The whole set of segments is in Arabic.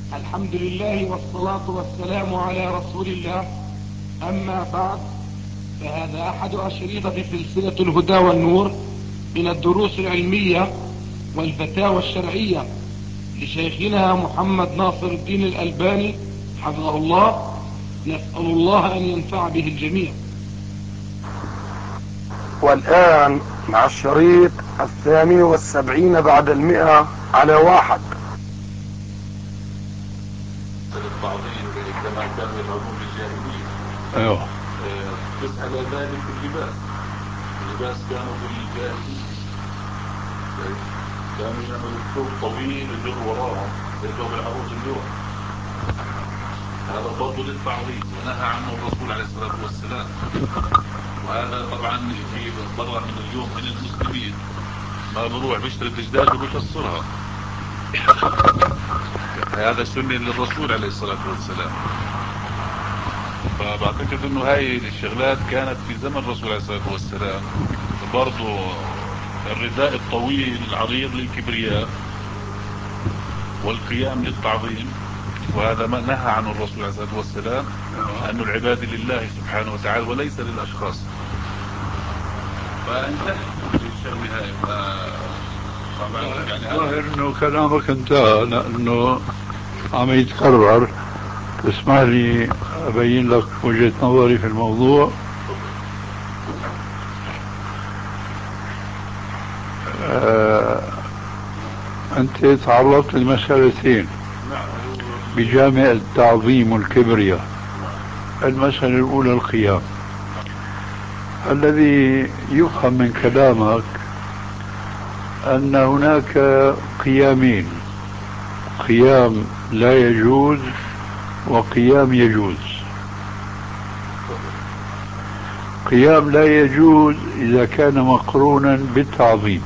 الحمد لله والصلاة والسلام على رسول الله. أما بعد، فهذا أحد أشرطة سلسلة الهدى والنور من الدروس العلمية والفتاوى الشرعية لشيخنا محمد ناصر الدين الألباني حفظه الله. نسأل الله أن ينفع به الجميع. والآن مع الشريط 72 بعد 100 على 1. التعظيم كما كانوا يفعلون في الجاهلية. ايوه. تسأل ذلك اللباس كانوا في الجاهلية كانوا يعملوا الثوب طويل يجر وراهم يجر العروض اليوم. هذا برضه للتعظيم ونهى عنه الرسول عليه الصلاة والسلام. وهذا طبعا في برا من اليوم من المسلمين ما بروح بيشتري الدجاج وبيكسرها. هذا سنة للرسول عليه الصلاة والسلام. فبعتقد انه هاي الشغلات كانت في زمن الرسول عليه الصلاة والسلام. برضو الرداء الطويل العريض للكبرياء والقيام للتعظيم، وهذا ما نهى عنه الرسول عليه الصلاة والسلام، أنه العباد لله سبحانه وتعالى وليس للأشخاص. فانتهى الشغل هاي. يعني ظاهر انه كلامك انتهى لانه عم يتكرر. تسمح لي ابين لك وجهة نظري في الموضوع. انت تعرضت لمسألتين بجامع التعظيم والكبرياء. المسألة الاولى القيام. الذي يفهم من كلامك أن هناك قيامين: قيام لا يجوز وقيام يجوز. قيام لا يجوز إذا كان مقرونا بالتعظيم،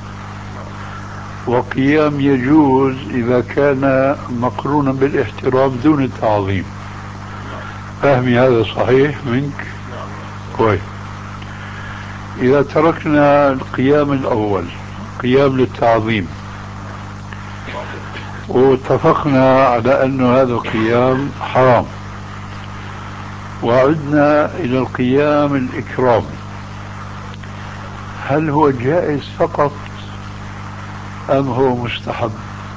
وقيام يجوز إذا كان مقرونا بالاحترام دون التعظيم. فهمي هذا صحيح منك؟ كويس. إذا تركنا القيام الأول قيام للتعظيم واتفقنا على أن هذا القيام حرام، وعدنا إلى القيام الإكرام، هل هو جائز فقط أم هو مستحب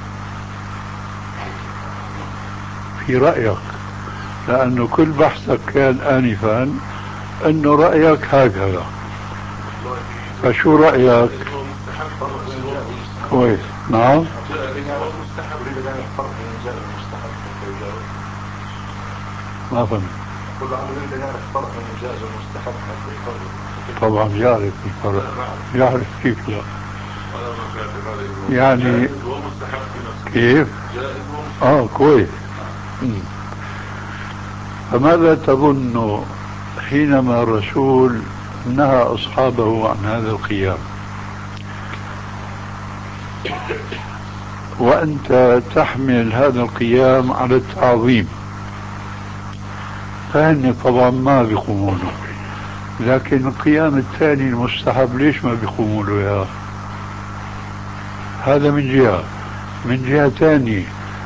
في رأيك؟ لأنه كل بحثك كان آنفا أنه رأيك هكذا، فشو رأيك؟ كويس. نعم. ما فهمت. طبعا يعرف الفرق. يعرف كيف لا. يعني كيف؟ كويس. فماذا تظن حينما الرسول نهى أصحابه عن هذا القيام وأنت تحمل هذا القيام على التعظيم؟ فهن طبعا ما بيقوموا له، لكن القيام الثاني المستحب ليش ما بيقوموا له يا؟ هذا من جهة. من جهة ثانية،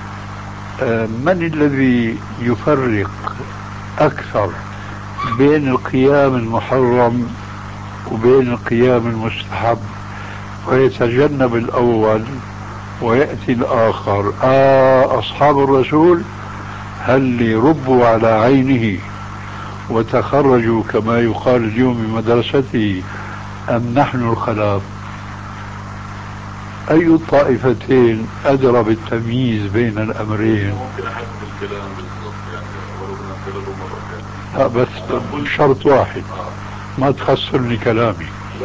من الذي يفرق أكثر بين القيام المحرم وبين القيام المستحب ويتجنب الأول ويأتي الآخر؟ أصحاب الرسول هل ربوا على عينه وتخرجوا كما يقال اليوم من مدرسته، أم نحن الخلاف؟ أي الطائفتين أدرى بالتمييز بين الأمرين؟ ممكن أحدد الكلام بالضبط يعني ولو بدنا لا بس بشرط واحد، ما تخسرني كلامي.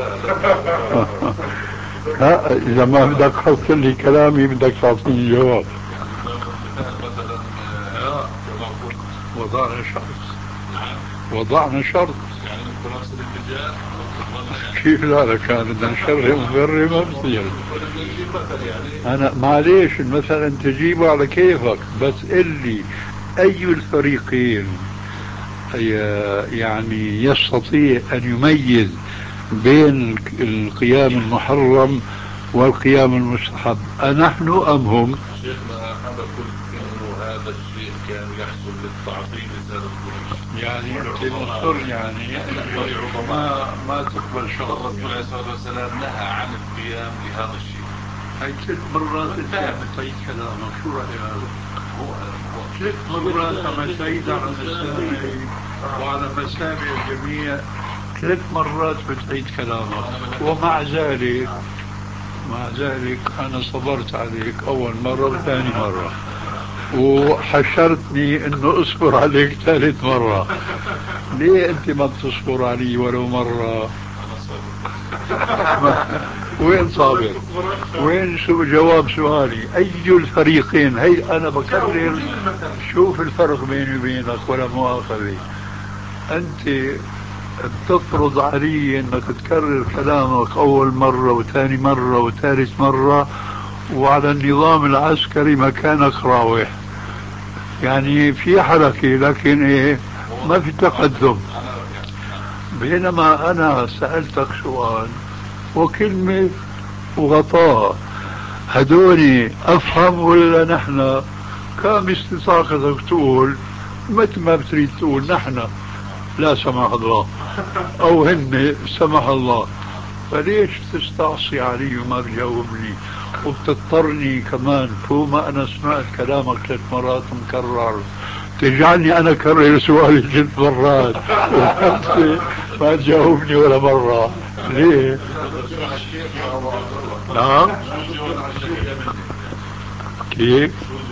لا إذا ما بدك تخسر لي كلامي بدك تعطيني جواب. مثلا وضعنا شرط. وضعنا شرط. يعني في نفس الاتجاه كيف لا كان بدنا نشرب ونقرب ما بصير. أنا معليش المثل أنت تجيبه على كيفك، بس قل لي أي الفريقين يعني يستطيع أن يميز بين القيام المحرم والقيام المستحب، أنحن أم هم؟ شيخنا أنا قلت إنه هذا الشيء كان يحصل للتعظيم لسادة قريش. يعني أنت مصر يعني ما تقبل شغل الرسول عليه الصلاة والسلام نهى عن القيام بهذا الشيء. هي 3 مرات أنت عملت كلامك، شو رأيك؟ 3 مرات عملت على مسامعي وعلى مسامع الجميع، 3 مرات بتعيد كلامك، ومع ذلك أنا صبرت عليك أول مرة وثاني مرة، وحشرتني إنه أصبر عليك 3 مرة. ليه أنت ما بتصبر علي ولو مرة؟ وين صابر؟ وين جواب سؤالي؟ أي الفريقين؟ هي أنا بكرر. شوف الفرق بيني وبينك ولا مؤاخذة، أنت بتفرض علي أنك تكرر كلامك أول مرة وثاني مرة وثالث مرة، وعلى النظام العسكري مكانك راوح، يعني في حركة لكن إيه، ما في تقدم. بينما أنا سألتك سؤال وكلمة وغطاء، هدوني أفهم ولا نحن كان باستطاعتك تقول مثل ما بتريد تقول نحن لا سمح الله أو هن سمح الله، فليش تستعصي علي وما بجاوبني وبتضطرني كمان فوق ما أنا سمعت كلامك 3 مرات مكرر تجعلني أنا أكرر سؤالي 3 مرات وأنت ما تجاوبني ولا مرة؟ ليه؟ نعم؟ كيف؟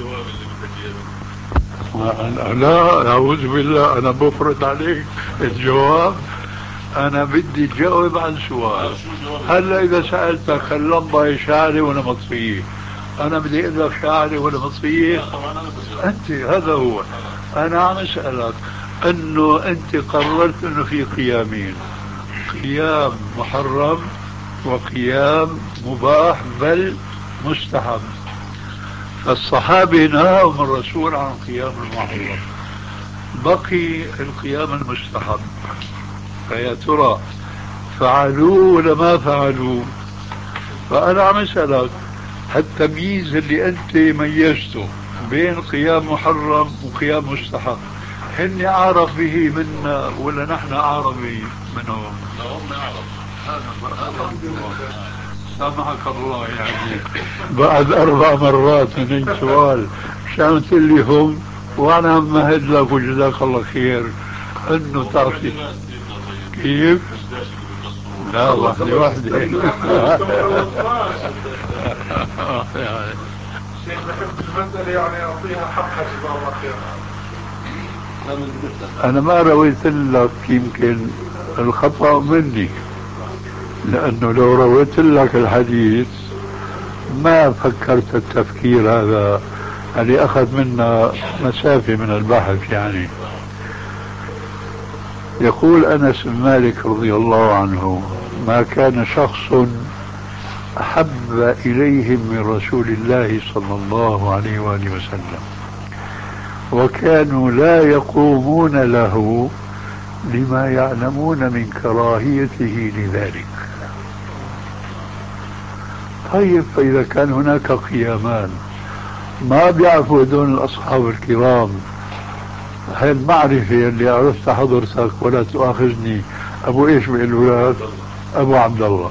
لا أعوذ بالله، أنا بفرض عليك الجواب. أنا بدي أجاوب عن سؤال. هلا إذا سألتك اللمبة شاعرة ولا مطفية، أنا بدي أقول لك شاعرة ولا مطفية؟ أنت هذا هو. أنا عم أسألك أنه أنت قررت أنه في قيامين، قيام محرم وقيام مباح بل مستحب. الصحابة نهاهم الرسول عن قيام المحرم، بقي القيام المستحب، فيا ترى فعلوه ولا ما فعلوه؟ فأنا عم أسألك هالتمييز اللي أنت ميزته بين قيام محرم وقيام مستحب، هن أعرف به منا ولا نحن أعرف به منهم؟ لا هم أعرف. سامحك الله، يعني بعد 4 مرات من سؤال شان اللي هم، وانا مهد لك وجزاك الله خير انه تعطي. كيف؟ لا واحدة يعني شيخ بحب المسألة يعني أعطيها حقها جزاه الله خير. أنا ما رويت لك، يمكن الخطأ مني، لأنه لو رويت لك الحديث ما فكرت التفكير هذا اللي أخذ منا مسافة من البحث. يعني يقول أنس بن مالك رضي الله عنه: ما كان شخص أحب إليهم من رسول الله صلى الله عليه وآله وسلم، وكانوا لا يقومون له لما يعلمون من كراهيته لذلك. طيب فإذا كان هناك قيامان ما بيعرفوا هدول الأصحاب الكرام هاي المعرفة اللي عرفتها حضرتك، ولا تؤاخذني أبو إيش بيقولوا لك؟ أبو عبد الله.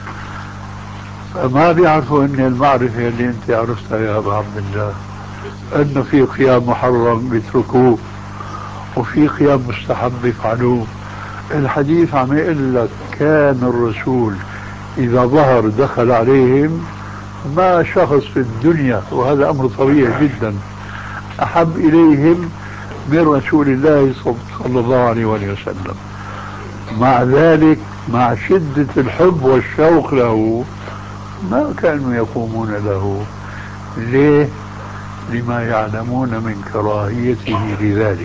فما بيعرفوا أن المعرفة اللي أنت عرفتها يا أبو عبد الله أنه في قيام محرم بيتركوه وفي قيام مستحب بيفعلوه. الحديث عم يقول لك كان الرسول إذا ظهر دخل عليهم ما شخص في الدنيا، وهذا أمر طبيعي جدا، أحب إليهم من رسول الله صلى الله عليه وسلم. مع ذلك مع شدة الحب والشوق له ما كانوا يقومون له. ليه؟ لما يعلمون من كراهيته لذلك.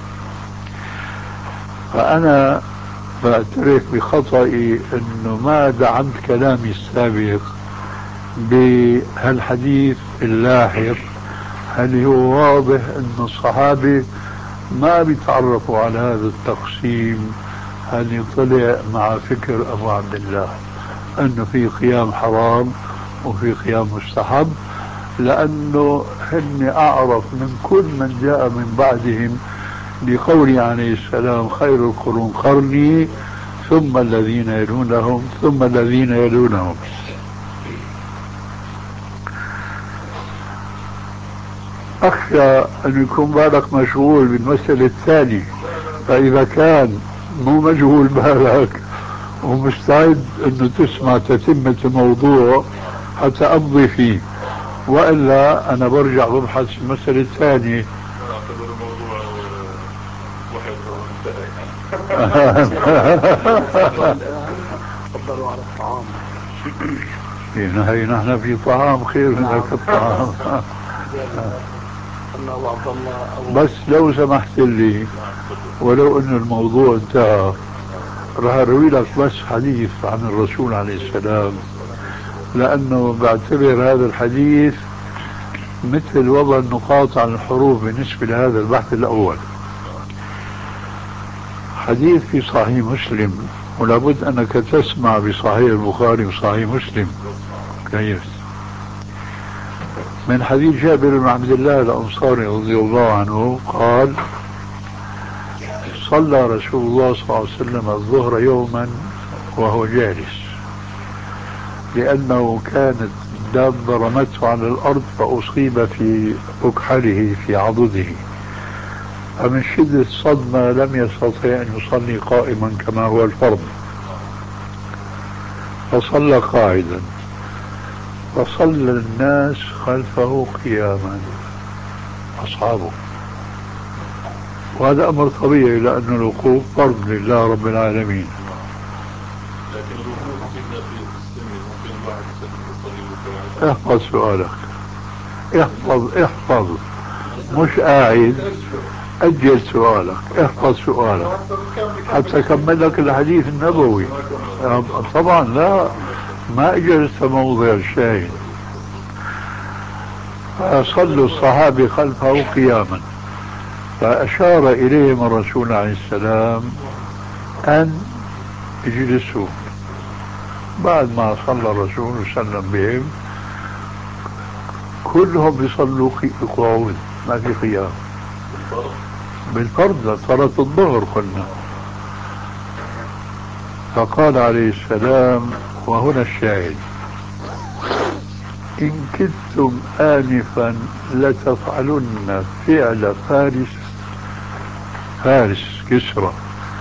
فأنا بعترف بخطئي أنه ما دعمت كلامي السابق بهالحديث اللاحق، هل هو واضح أن الصحابة ما بيتعرفوا على هذا التقسيم، هل يطلع مع فكر أبو عبد الله أنه في قيام حرام وفي قيام مستحب، لأنه خلني أعرف من كل من جاء من بعدهم لقوله عليه السلام خير القرون قرني ثم الذين يلونهم ثم الذين يلونهم. أخشى أن يكون بالك مشغول بالمسألة الثانية، فإذا كان مو مشغول بالك ومستعد أنه تسمع تتمة الموضوع حتى أمضي فيه، وإلا أنا برجع ببحث في المسألة الثانية. أعتبر الموضوع واحد تفضلوا على الطعام. نحن في طعام خير من ذاك الطعام. بس لو سمحت لي، ولو أن الموضوع انتهى، راح أروي لك بس حديث عن الرسول عليه السلام، لأنه بعتبر هذا الحديث مثل وضع النقاط عن الحروف بالنسبة لهذا البحث الأول. حديث في صحيح مسلم، ولابد أنك تسمع بصحيح البخاري وصحيح مسلم كويس، من حديث جابر بن عبد الله الأنصاري رضي الله عنه قال: صلى رسول الله صلى الله عليه وسلم الظهر يوما وهو جالس، لأنه كانت دابة رمته على الأرض فأصيب في أكحله في عضده، فمن شدة الصدمة لم يستطع أن يصلي قائما كما هو الفرض، فصلى قاعدا، فصلى الناس خلفه قياما أصحابه، وهذا أمر طبيعي لأن الوقوف فرض لله رب العالمين. لكن الوقوف في السن ممكن الواحد يصلي. احفظ سؤالك، احفظ مش قاعد، أجل سؤالك، احفظ سؤالك حتى أكمل لك الحديث النبوي. طبعا لا، ما أجلس موضع الشاهد. فصلوا الصحابة خلفه قياما، فأشار إليهم الرسول عليه السلام أن يجلسوا. بعد ما صلى الرسول وسلم بهم كلهم بيصلوا قعود، ما في قيام بالفرض صلاة الظهر قلنا. فقال عليه السلام، وهنا الشاهد: إن كدتم آنفا لتفعلن فعل فارس كسرى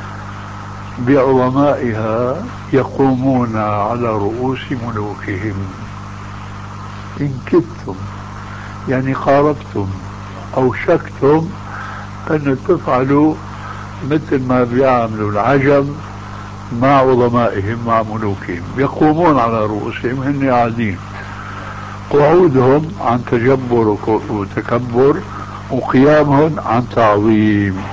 بعظمائها يقومون على رؤوس ملوكهم. إن كدتم يعني قاربتم أو شكتم أن تفعلوا مثل ما بيعملوا العجم مع عظمائهم مع ملوكهم، يقومون على رؤوسهم، هن قاعدين، قعودهم عن تجبر وتكبر، وقيامهم عن تعظيم.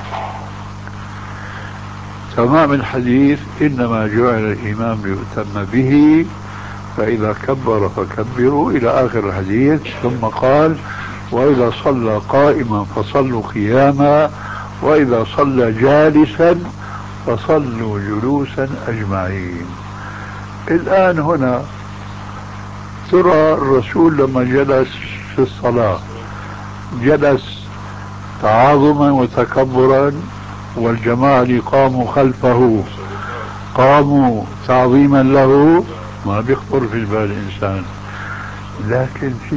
تمام الحديث: إنما جعل الإمام ليؤتم به فإذا كبر فكبروا، إلى آخر الحديث. ثم قال: وإذا صلى قائما فصلوا قياما، وإذا صلى جالسا فصلوا جلوسا أجمعين. الآن هنا ترى الرسول لما جلس في الصلاة جلس تعاظما وتكبرا، والجماعة اللي قاموا خلفه قاموا تعظيما له، ما بيخطر في بال الإنسان. لكن في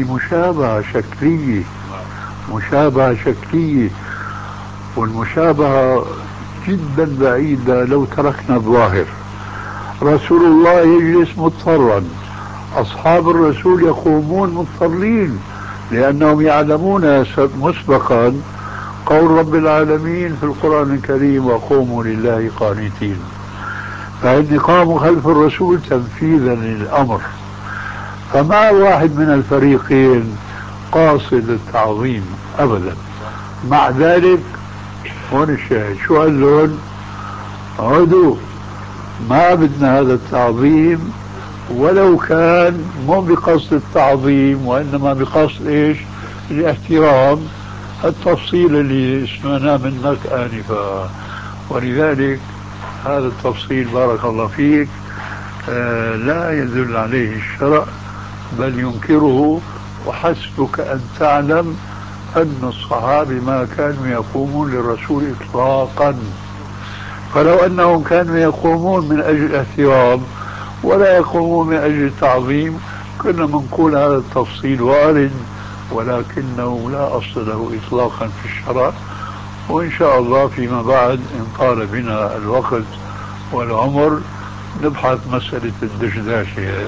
مشابهة شكلية، والمشابهة جدا بعيدة لو تركنا الظاهر. رسول الله يجلس مضطرا، أصحاب الرسول يقومون مضطرين، لأنهم يعلمون مسبقا قول رب العالمين في القرآن الكريم: وقوموا لله قانتين. فإن قاموا خلف الرسول تنفيذا للأمر، فما واحد من الفريقين قاصد التعظيم أبدا. مع ذلك هون الشاهد، شو قال لهم؟ عدوا، ما بدنا هذا التعظيم، ولو كان مو بقصد التعظيم وإنما بقصد إيش؟ الاحترام، التفصيل اللي سمعناه منك آنفا. ولذلك هذا التفصيل بارك الله فيك لا يدل عليه الشرع بل ينكره، وحسبك أن تعلم أن الصحابة ما كانوا يقومون للرسول إطلاقا، فلو أنهم كانوا يقومون من أجل الاحترام ولا يقومون من أجل التعظيم كنا منقول هذا التفصيل وارد، ولكنه لا أصل له إطلاقا في الشرع. وإن شاء الله فيما بعد إن طال بنا الوقت والعمر نبحث مسألة الدشداشة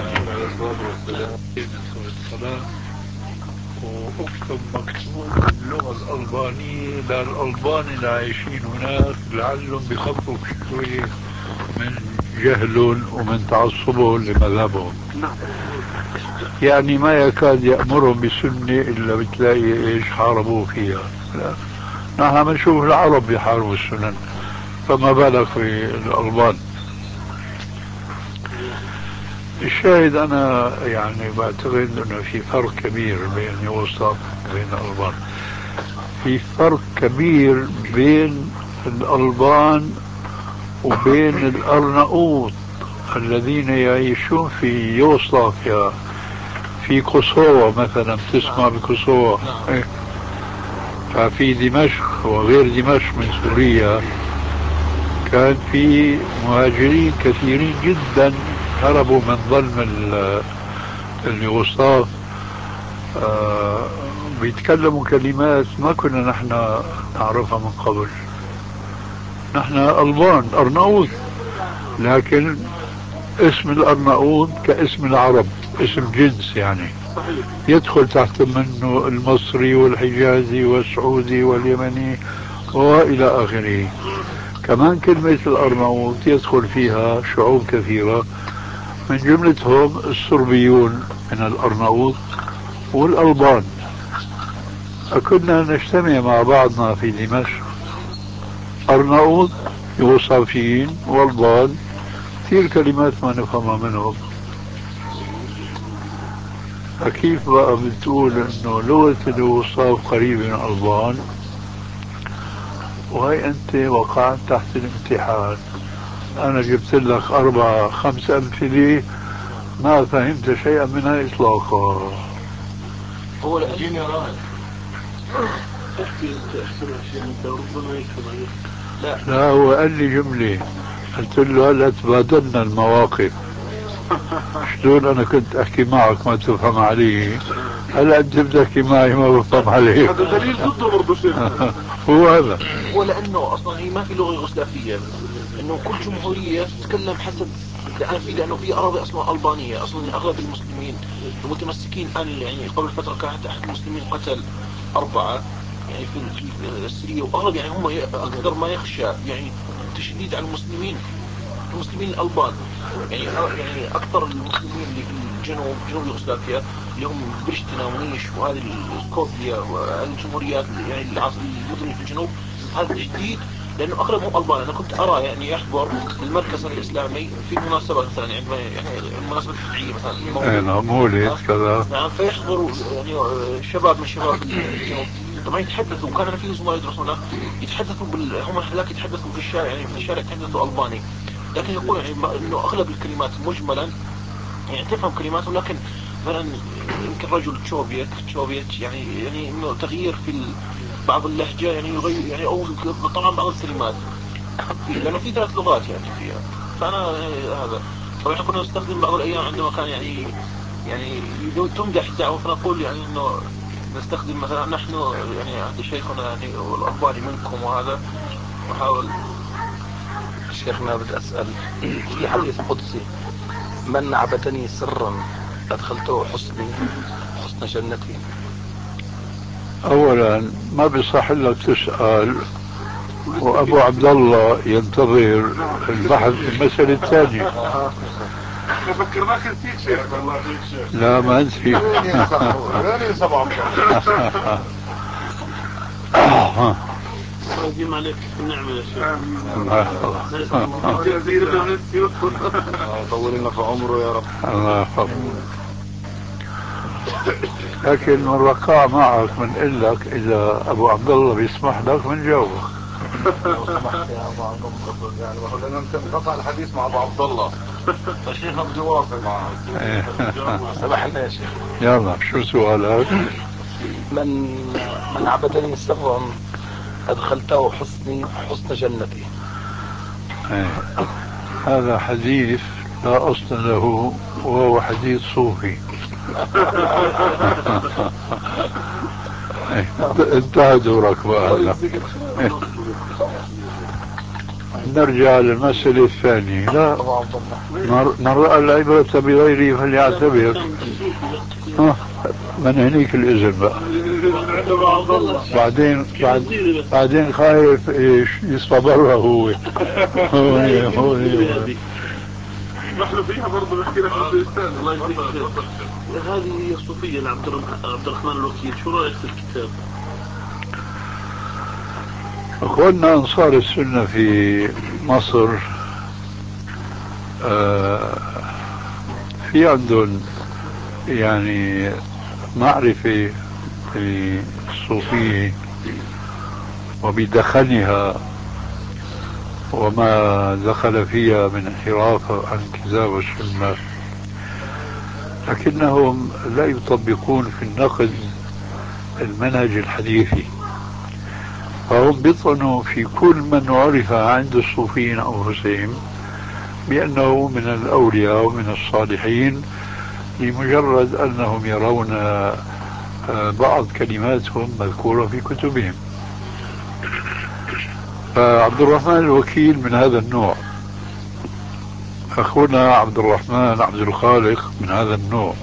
واكتب مكتوب باللغة الألبانية للألبان اللي عايشين هناك لعلهم بخفوا شوية من جهلهم ومن تعصبهم لمذهبهم. يعني ما يكاد يأمرهم بسنة إلا بتلاقي إيش حاربوه فيها. نحن بنشوف العرب يحاربوا السنن، فما بالك في الألبان. الشاهد أنا يعني بعتقد أنه في فرق كبير بين يوصف وبين الألبان، في فرق كبير بين الألبان وبين الأرناؤوط الذين يعيشون في يوغوسلافيا، في كوسوفا مثلا، بتسمع بكوسوفا؟ ففي دمشق وغير دمشق من سوريا كان في مهاجرين كثيرين جدا هربوا من ظلم اليوغوسلاف، بيتكلموا كلمات ما كنا نحن نعرفها من قبل. نحن ألبان أرناؤوط، لكن اسم الأرناؤوط كاسم العرب، اسم جنس يعني يدخل تحت منه المصري والحجازي والسعودي واليمني وإلى آخره. كمان كلمة الأرناؤوط يدخل فيها شعوب كثيرة من جملتهم الصربيون من الأرناؤوط والألبان. كنا نجتمع مع بعضنا في دمشق، أرناؤوط يوصافيين والبان، كثير كلمات ما نفهمها منهم. فكيف بقى بتقول انه لغة اليوغوسلاف قريبة من الألبان وهي انت وقعت تحت الامتحان؟ انا جبت لك 4-5 امثلة ما فهمت شيئا منها اطلاقا. هو الجيني راهب لا هو قال لي جملة، قلت له هلا تبادلنا المواقف، شلون انا كنت احكي معك ما تفهم علي، هلا انت بتحكي معي ما بفهم عليك. هذا دليل ضده برضه شيخ. هو هذا، هو لانه اصلا هي ما في لغه يوغوسلافيه، انه كل جمهوريه تتكلم حسب، لانه في اراضي اصلا البانيه، اصلا اغلب المسلمين المتمسكين يعني قبل فتره كانت احد المسلمين قتل 4 يعني في السريه، واغلب يعني هم اكثر ما يخشى يعني تشديد على المسلمين الألبان، يعني أكثر المسلمين اللي في جنوب يوغوسلافيا اللي هم برشتنا ونيش وهذه السكوفيا وهذه الجمهوريات يعني المدن في الجنوب، هذا تشديد لأنه أغلبهم ألبان. أنا كنت أرى يعني يحضر المركز الإسلامي في مناسبات مثلا يعني المناسبات الشرعية مثلا مولد كذا، نعم، فيحضروا يعني شباب من شباب الجنوب طبعا يتحدثوا، وكان في زملاء يدرسون يتحدثوا هم هذاك يتحدثوا في الشارع، يعني في الشارع يتحدثوا ألباني، لكن يقول يعني انه اغلب الكلمات مجملا يعني تفهم كلمات، ولكن مثلا يمكن رجل تشوفيت يعني انه تغيير في بعض اللهجه يعني يغير يعني، او طبعا بعض الكلمات لانه في 3 لغات يعني فيها. فانا هذا طبعا كنا نستخدم بعض الايام عندما كان يعني تمدح الدعوه، فنقول يعني انه نستخدم مثلا نحن يعني عند شيخنا يعني والألباني منكم، وهذا نحاول. شيخنا بدي أسأل في حديث قدسي: من عبدني سرا أدخلته حسن جنتي. اولا ما بيصح لك تسأل وابو عبد الله ينتظر البحث في المسألة الثانية. فكرناك نسيت شيخ. والله شيخ لا ما نسيت. ديم عليك النعمة يا شيخ. طول لنا في عمره يا رب. الله يحفظه. لكن من رقاع معك بنقول لك اذا ابو عبد الله بيسمح لك بنجاوبك. لو سمحت يا ابو عبد الله، يعني ما هو لنا انقطع الحديث مع ابو عبد الله، فالشيخ بده يوافق معه. سمحنا يا شيخ. يلا شو سؤالك؟ من عبدني سرا أدخلته حسن جنتي. هذا حديث لا أصل له وهو حديث صوفي. انتهى دورك بقى. نرجع للمسألة الثانية. لا، من رأى العبرة بغيره فليعتبر. من هنيك الإذن بقى. بعدين خايف ايش يصبرها هو. نحن فيها برضه نحكي لك الأستاذ. الله يجزيك خير. هذه هي الصوفية لعبد الرحمن الوكيل، شو رأيك في الكتاب؟ أخواننا أنصار السنة في مصر في عندهم يعني معرفة بالصوفية وبدخلها وما دخل فيها من انحراف عن الكتاب والسنة، لكنهم لا يطبقون في النقد المنهج الحديثي، فهم بيطعنوا في كل من عرف عند الصوفيين أنفسهم بأنه من الأولياء ومن الصالحين لمجرد أنهم يرون بعض كلماتهم مذكورة في كتبهم. فعبد الرحمن الوكيل من هذا النوع، أخونا عبد الرحمن عبد الخالق من هذا النوع.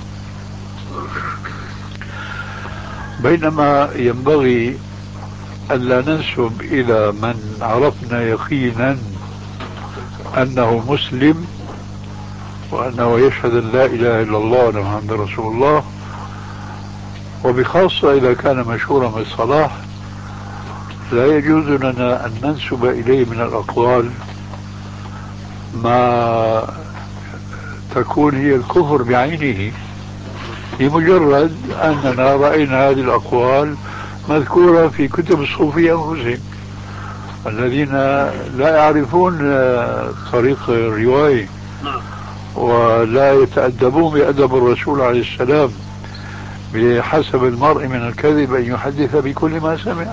بينما ينبغي ألا ننسب إلى من عرفنا يقينا أنه مسلم وأنه يشهد أن لا إله إلا الله وأن محمد رسول الله، وبخاصة إذا كان مشهورا بالصلاح، لا يجوز لنا أن ننسب إليه من الأقوال ما تكون هي الكفر بعينه، لمجرد أننا رأينا هذه الأقوال مذكورة في كتب الصوفية أنفسهم الذين لا يعرفون طريق الرواية ولا يتأدبون بأدب الرسول عليه السلام، بحسب المرء من الكذب أن يحدث بكل ما سمع.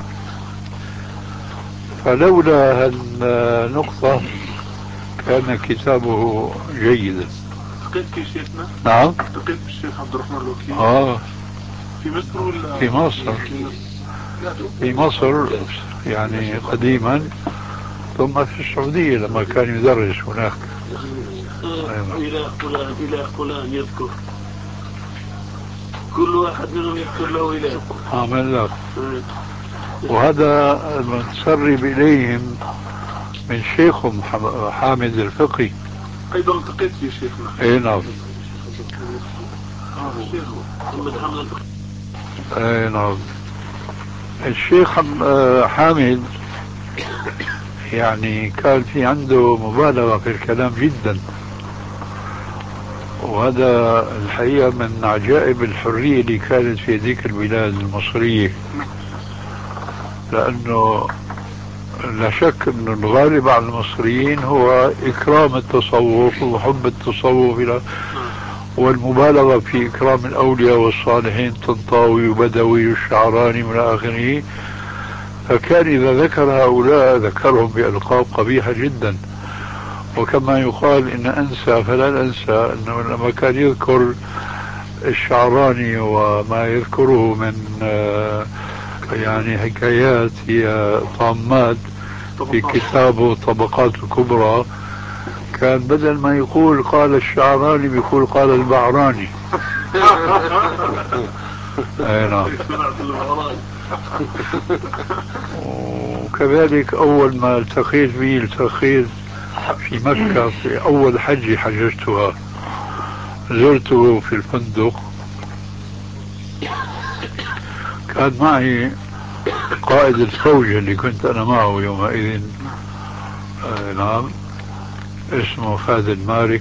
فلولا النقطة كان كتابه جيدا. التقيت في شيخنا؟ نعم، التقيت بالشيخ عبد الرحمن الوكيل في مصر ولا في مصر؟ في مصر يعني قديما، ثم في السعودية لما كان يدرس هناك. إله فلان يذكر، كل واحد منهم يذكر له إله. عمل لك. وهذا المتسرب إليهم من شيخهم حامد الفقي. أيضا التقيت في شيخنا. اي نعم. اي نعم. الشيخ حامد يعني كان في عنده مبالغة في الكلام جدا، وهذا الحقيقة من عجائب الحرية اللي كانت في ذيك البلاد المصرية، لأنه لا شك أن الغالب على المصريين هو إكرام التصوف وحب التصوف والمبالغة في إكرام الأولياء والصالحين، طنطاوي وبدوي والشعراني من آخره. فكان إذا ذكر هؤلاء ذكرهم بألقاب قبيحة جدا. وكما يقال إن أنسى فلا أنسى أنه لما كان يذكر الشعراني وما يذكره من يعني حكايات هي طامات في كتابه طبقات الكبرى، كان بدل ما يقول قال الشعراني بيقول قال البعراني. اي نعم. وكذلك أول ما التقيت به التقيت في مكة في أول حجة حججتها، زرته في الفندق، كان معي قائد الفوج اللي كنت أنا معه يومئذ، نعم، اسمه فهد مارك،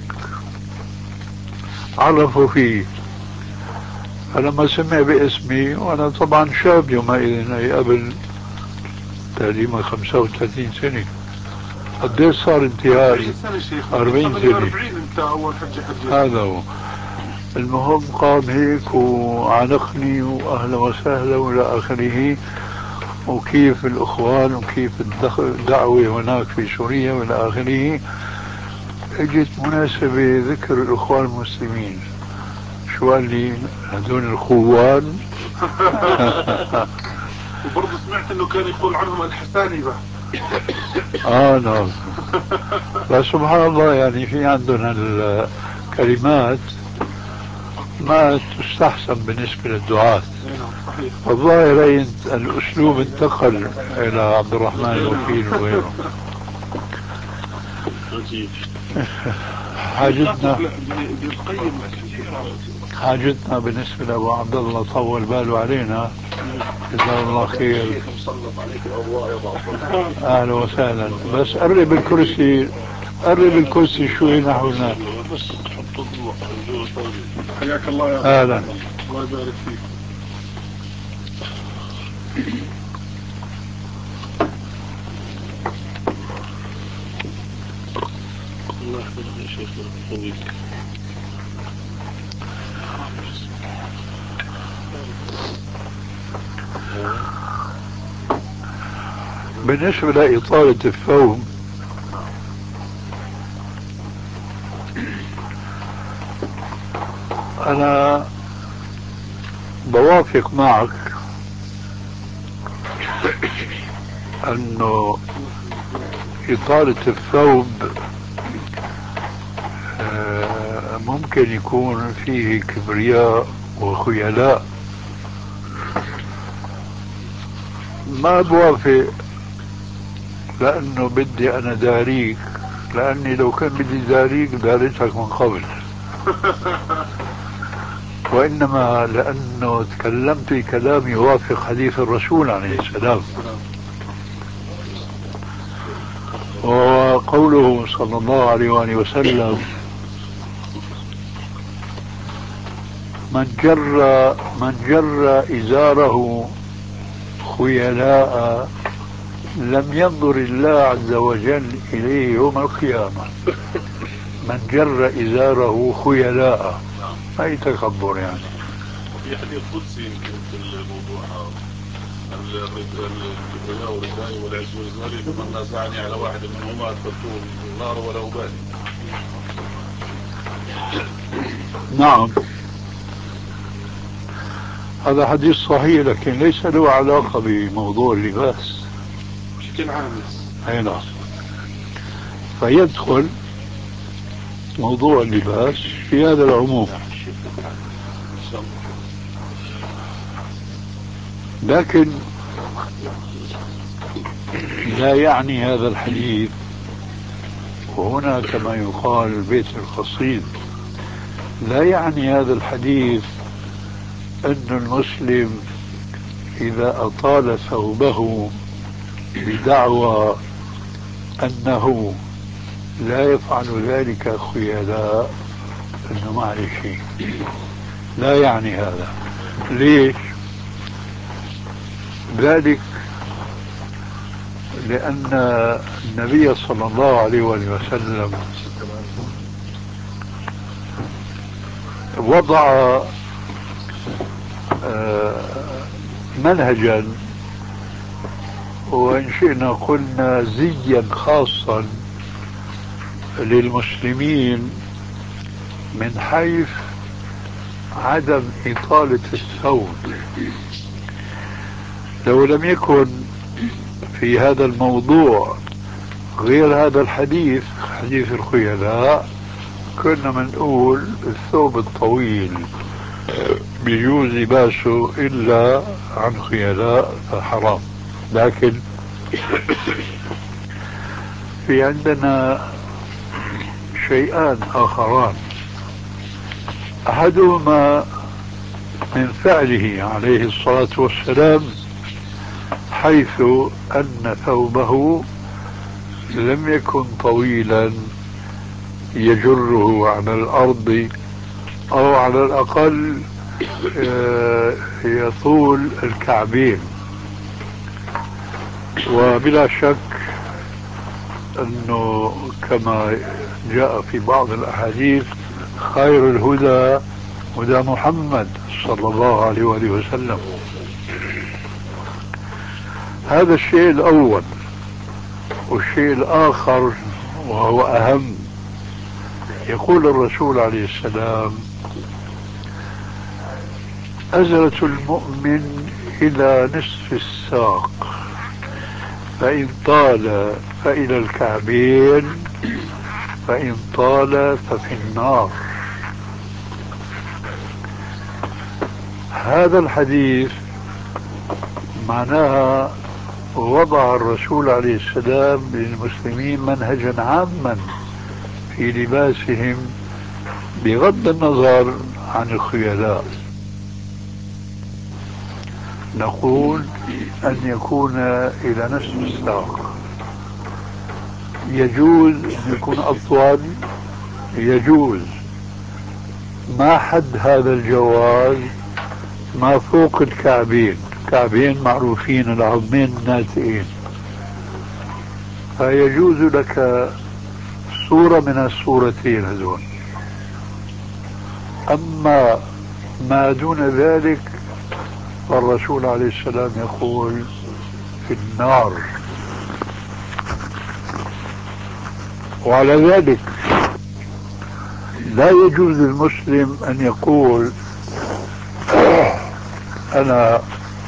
عرفوا فيه. فلما سمع باسمي، وأنا طبعا شاب يومئذ، أي قبل تقريبا 35 سنة، قديش صار انتهائي؟ 40 سنة. انت اول حجة هذا هو. المهم قام هيك وعانقني وأهلا وسهلا وإلى آخره، وكيف الإخوان وكيف الدعوة هناك في سوريا وإلى آخره. اجت مناسبة ذكر الإخوان المسلمين، شو قال لي؟ هذول الخوان. وبرضه سمعت انه كان يقول عنهم الحسانبة. نعم. فسبحان الله، يعني في عندنا الكلمات ما تستحسن بالنسبة للدعاة. والظاهر الأسلوب انتقل إلى عبد الرحمن الوكيل وغيره. حاجتنا بالنسبة لأبو عبد الله طول باله علينا، جزاه الله خير. أهلا وسهلا. بس قرب الكرسي، قرب الكرسي شوي نحو هناك. بس تحط الضوء. حياك الله يا أهلا. الله يبارك فيك. الله يحفظك يا شيخ ويحفظك. بالنسبة لإطالة الثوب، أنا بوافق معك أنه إطالة الثوب ممكن يكون فيه كبرياء وخيلاء. ما بوافق لأنه بدي أنا داريك، لأني لو كان بدي داريك داريتك من قبل. وإنما لأنه تكلمت كلام يوافق حديث الرسول عليه السلام، وقوله صلى الله عليه وآله وسلم: من جر إزاره خيلاء لم ينظر الله عز وجل إليه يوم القيامة. من جر إزاره خيلاء، أي تكبر يعني. في حديث قدسي يمكن في الموضوع الكبرياء والرداء والعز والإزاري، فمن نازعني على واحد منهما أدخلته النار ولا أبالي. نعم، هذا حديث صحيح، لكن ليس له علاقة بموضوع اللباس بشكل عام. أي نعم. فيدخل موضوع اللباس في هذا العموم، لكن لا يعني هذا الحديث، وهنا كما يقال البيت القصيد، لا يعني هذا الحديث أن المسلم إذا أطال ثوبه بدعوى أنه لا يفعل ذلك خيلاء أنه ما عليه شيء. لا يعني هذا. ليش؟ ذلك لأن النبي صلى الله عليه وسلم وضع منهجا، وإن شئنا قلنا زيا خاصا للمسلمين من حيث عدم إطالة الثوب. لو لم يكن في هذا الموضوع غير هذا الحديث، حديث الخيلاء، كنا منقول الثوب الطويل بيجوز لباسه إلا عن خيلاء فحرام. لكن في عندنا شيئان آخران، أحدهما من فعله عليه الصلاة والسلام، حيث أن ثوبه لم يكن طويلا يجره على الأرض، أو على الأقل يطول الكعبين. وبلا شك أنه كما جاء في بعض الأحاديث: خير الهدى وده محمد صلى الله عليه وآله وسلم. هذا الشيء الأول. والشيء الآخر وهو أهم، يقول الرسول عليه السلام: أزرة المؤمن إلى نصف الساق، فإن طال فإلى الكعبين، فإن طال ففي النار. هذا الحديث معناها وضع الرسول عليه السلام للمسلمين منهجا عاما في لباسهم بغض النظر عن الخيلاء. نقول أن يكون إلى نصف الساق، يجوز أن يكون أطول، يجوز. ما حد هذا الجواز؟ ما فوق الكعبين. كعبين معروفين، العظمين الناتئين، فيجوز لك صورة من الصورتين هذول. أما ما دون ذلك فالرسول عليه السلام يقول في النار. وعلى ذلك لا يجوز للمسلم أن يقول أنا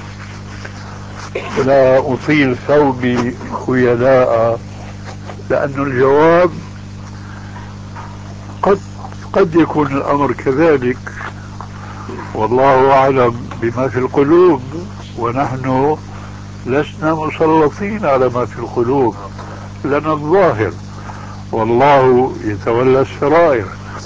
لا أطيل ثوبي خيلاء، لأن الجواب قد يكون الأمر كذلك، والله أعلم بما في القلوب، ونحن لسنا مسلطين على ما في القلوب، لنا الظاهر والله يتولى السرائر.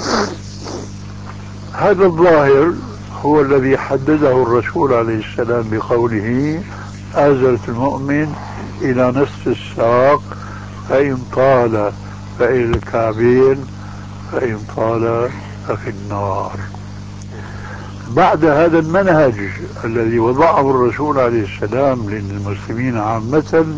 هذا الظاهر هو الذي حدده الرسول عليه السلام بقوله: أزرة المؤمن إلى نصف الساق، فإن طال فإلى الكعبين، فإن طال ففي النار. بعد هذا المنهج الذي وضعه الرسول عليه السلام للمسلمين عامة،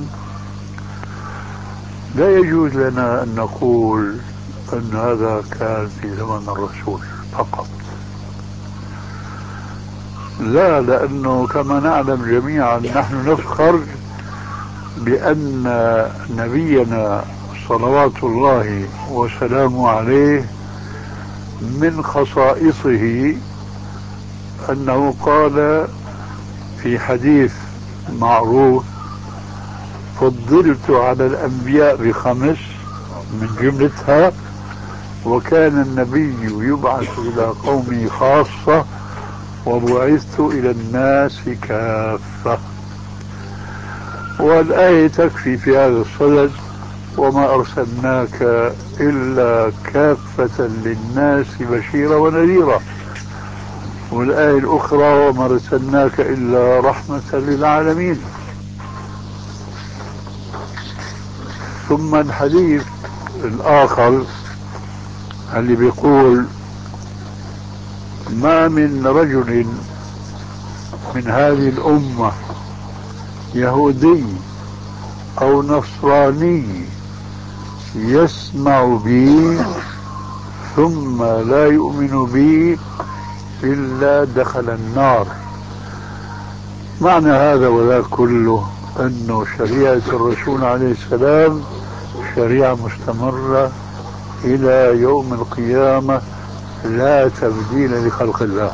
لا يجوز لنا أن نقول أن هذا كان في زمن الرسول فقط. لا، لأنه كما نعلم جميعا نحن نفخر بأن نبينا صلوات الله وسلامه عليه من خصائصه أنه قال في حديث معروف: فضلت على الأنبياء ب5 من جملتها: وكان النبي يبعث إلى قومه خاصة، وبعثت إلى الناس كافة. والآية تكفي في هذا الصدد: وما أرسلناك إلا كافة للناس بشيرا ونذيرا. والآية الأخرى: وما أرسلناك إلا رحمة للعالمين. ثم الحديث الآخر اللي بيقول: ما من رجل من هذه الأمة يهودي أو نصراني يسمع بي ثم لا يؤمن بي إلا دخل النار. معنى هذا وذاك كله أنه شريعة الرسول عليه السلام شريعة مستمرة إلى يوم القيامة، لا تبديل لخلق الله.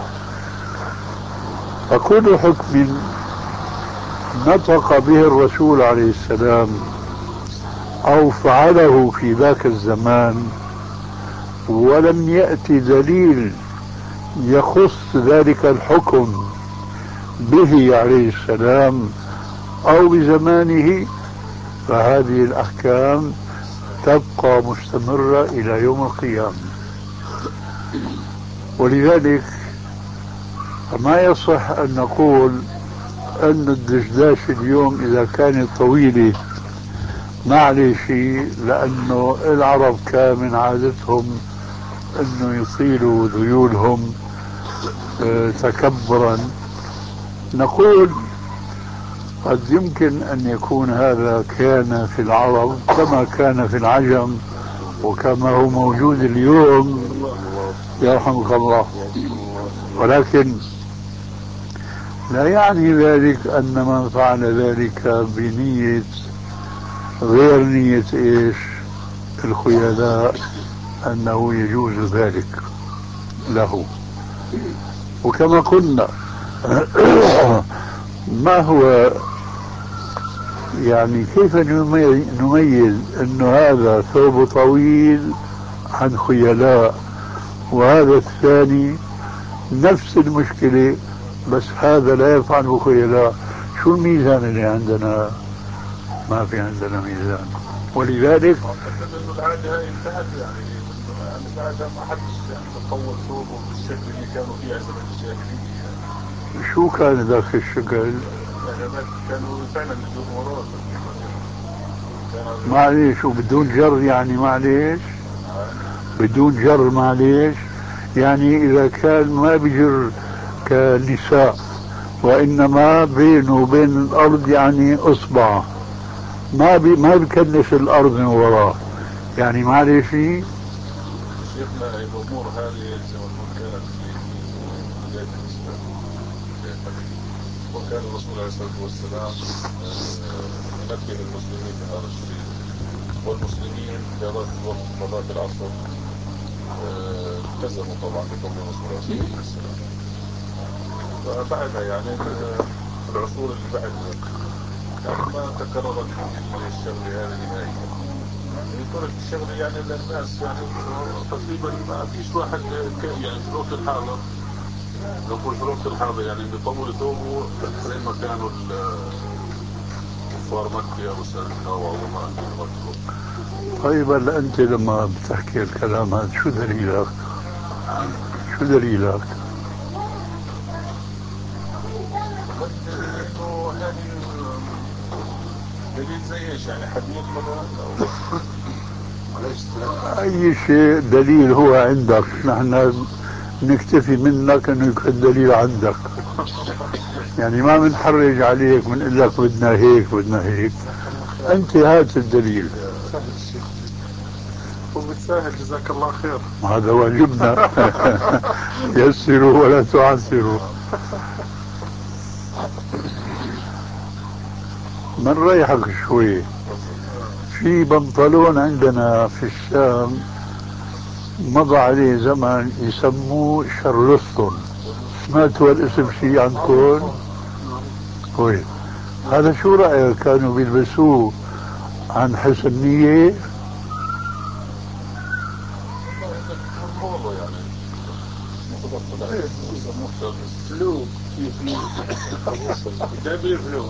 فكل حكم نطق به الرسول عليه السلام أو فعله في ذاك الزمان ولم يأتي دليل يخص ذلك الحكم به عليه السلام أو بزمانه، فهذه الأحكام تبقى مستمرة إلى يوم القيامة. ولذلك ما يصح أن نقول أن الدشداش اليوم إذا كانت طويلة ما عليه شيء، لأنه العرب كان من عادتهم أنه يطيلوا ذيولهم تكبرا. نقول قد يمكن أن يكون هذا كان في العرب كما كان في العجم وكما هو موجود اليوم، يرحمك الله، ولكن لا يعني ذلك أن من فعل ذلك بنية غير نية إيش الخيلاء أنه يجوز ذلك له. وكما قلنا ما هو يعني كيف نميز أنه هذا ثوب طويل عن خيلاء وهذا الثاني نفس المشكلة بس هذا لا يفعل خيلاء؟ شو الميزان اللي عندنا؟ ما في عندنا ميزان. ولذلك العادة هاي انتهت يعني العادة ما حدش تطور ثوبه بالشكل اللي كانوا فيه على زمن الجاهلية. شو كان ذاك الشكل؟ يعني كانوا فعلا يجروا وراه. معليش وبدون جر يعني معليش بدون جر معليش يعني إذا كان ما بجر كالنساء وإنما بينه وبين الأرض يعني إصبع ما بكنس الأرض من وراه يعني معليش. شيخنا الأمور هذه زي ما نقول كانت في بداية الإسلام وكان الرسول عليه الصلاة والسلام ينبه المسلمين بهذا الشيء والمسلمين في ذات العصر التزموا طبعا بقول الرسول عليه الصلاة والسلام. فبعدها يعني العصور اللي بعدها يعني ما تكررت الشغلة هذه نهائيا. ترك الشغلة يعني للناس يعني تقريبا ما فيش واحد يعني في الوقت الحاضر نقول في الوقت الحاضر يعني بيطول ثوبه زي ما كانوا كفار مكة وسلموا وما طيب هلا أنت لما بتحكي الكلام هذا شو دليلك؟ شو دليلك؟ انه هذه دليل زي ايش يعني حديث مثلا أي شيء دليل هو عندك نحن نكتفي منك انه يكون دليل عندك يعني ما بنحرج عليك بنقول لك بدنا هيك بدنا هيك انت هات الدليل وبتساهل جزاك الله خير هذا واجبنا يسروا ولا تعسروا. من ريحك شوي في بنطلون عندنا في الشام مضى عليه زمن يسموه شارلستون سمعتوا الاسم شيء عندكم؟ طيب هذا شو رأيك كانوا بيلبسوه عن حسن نية؟ فلو في فلو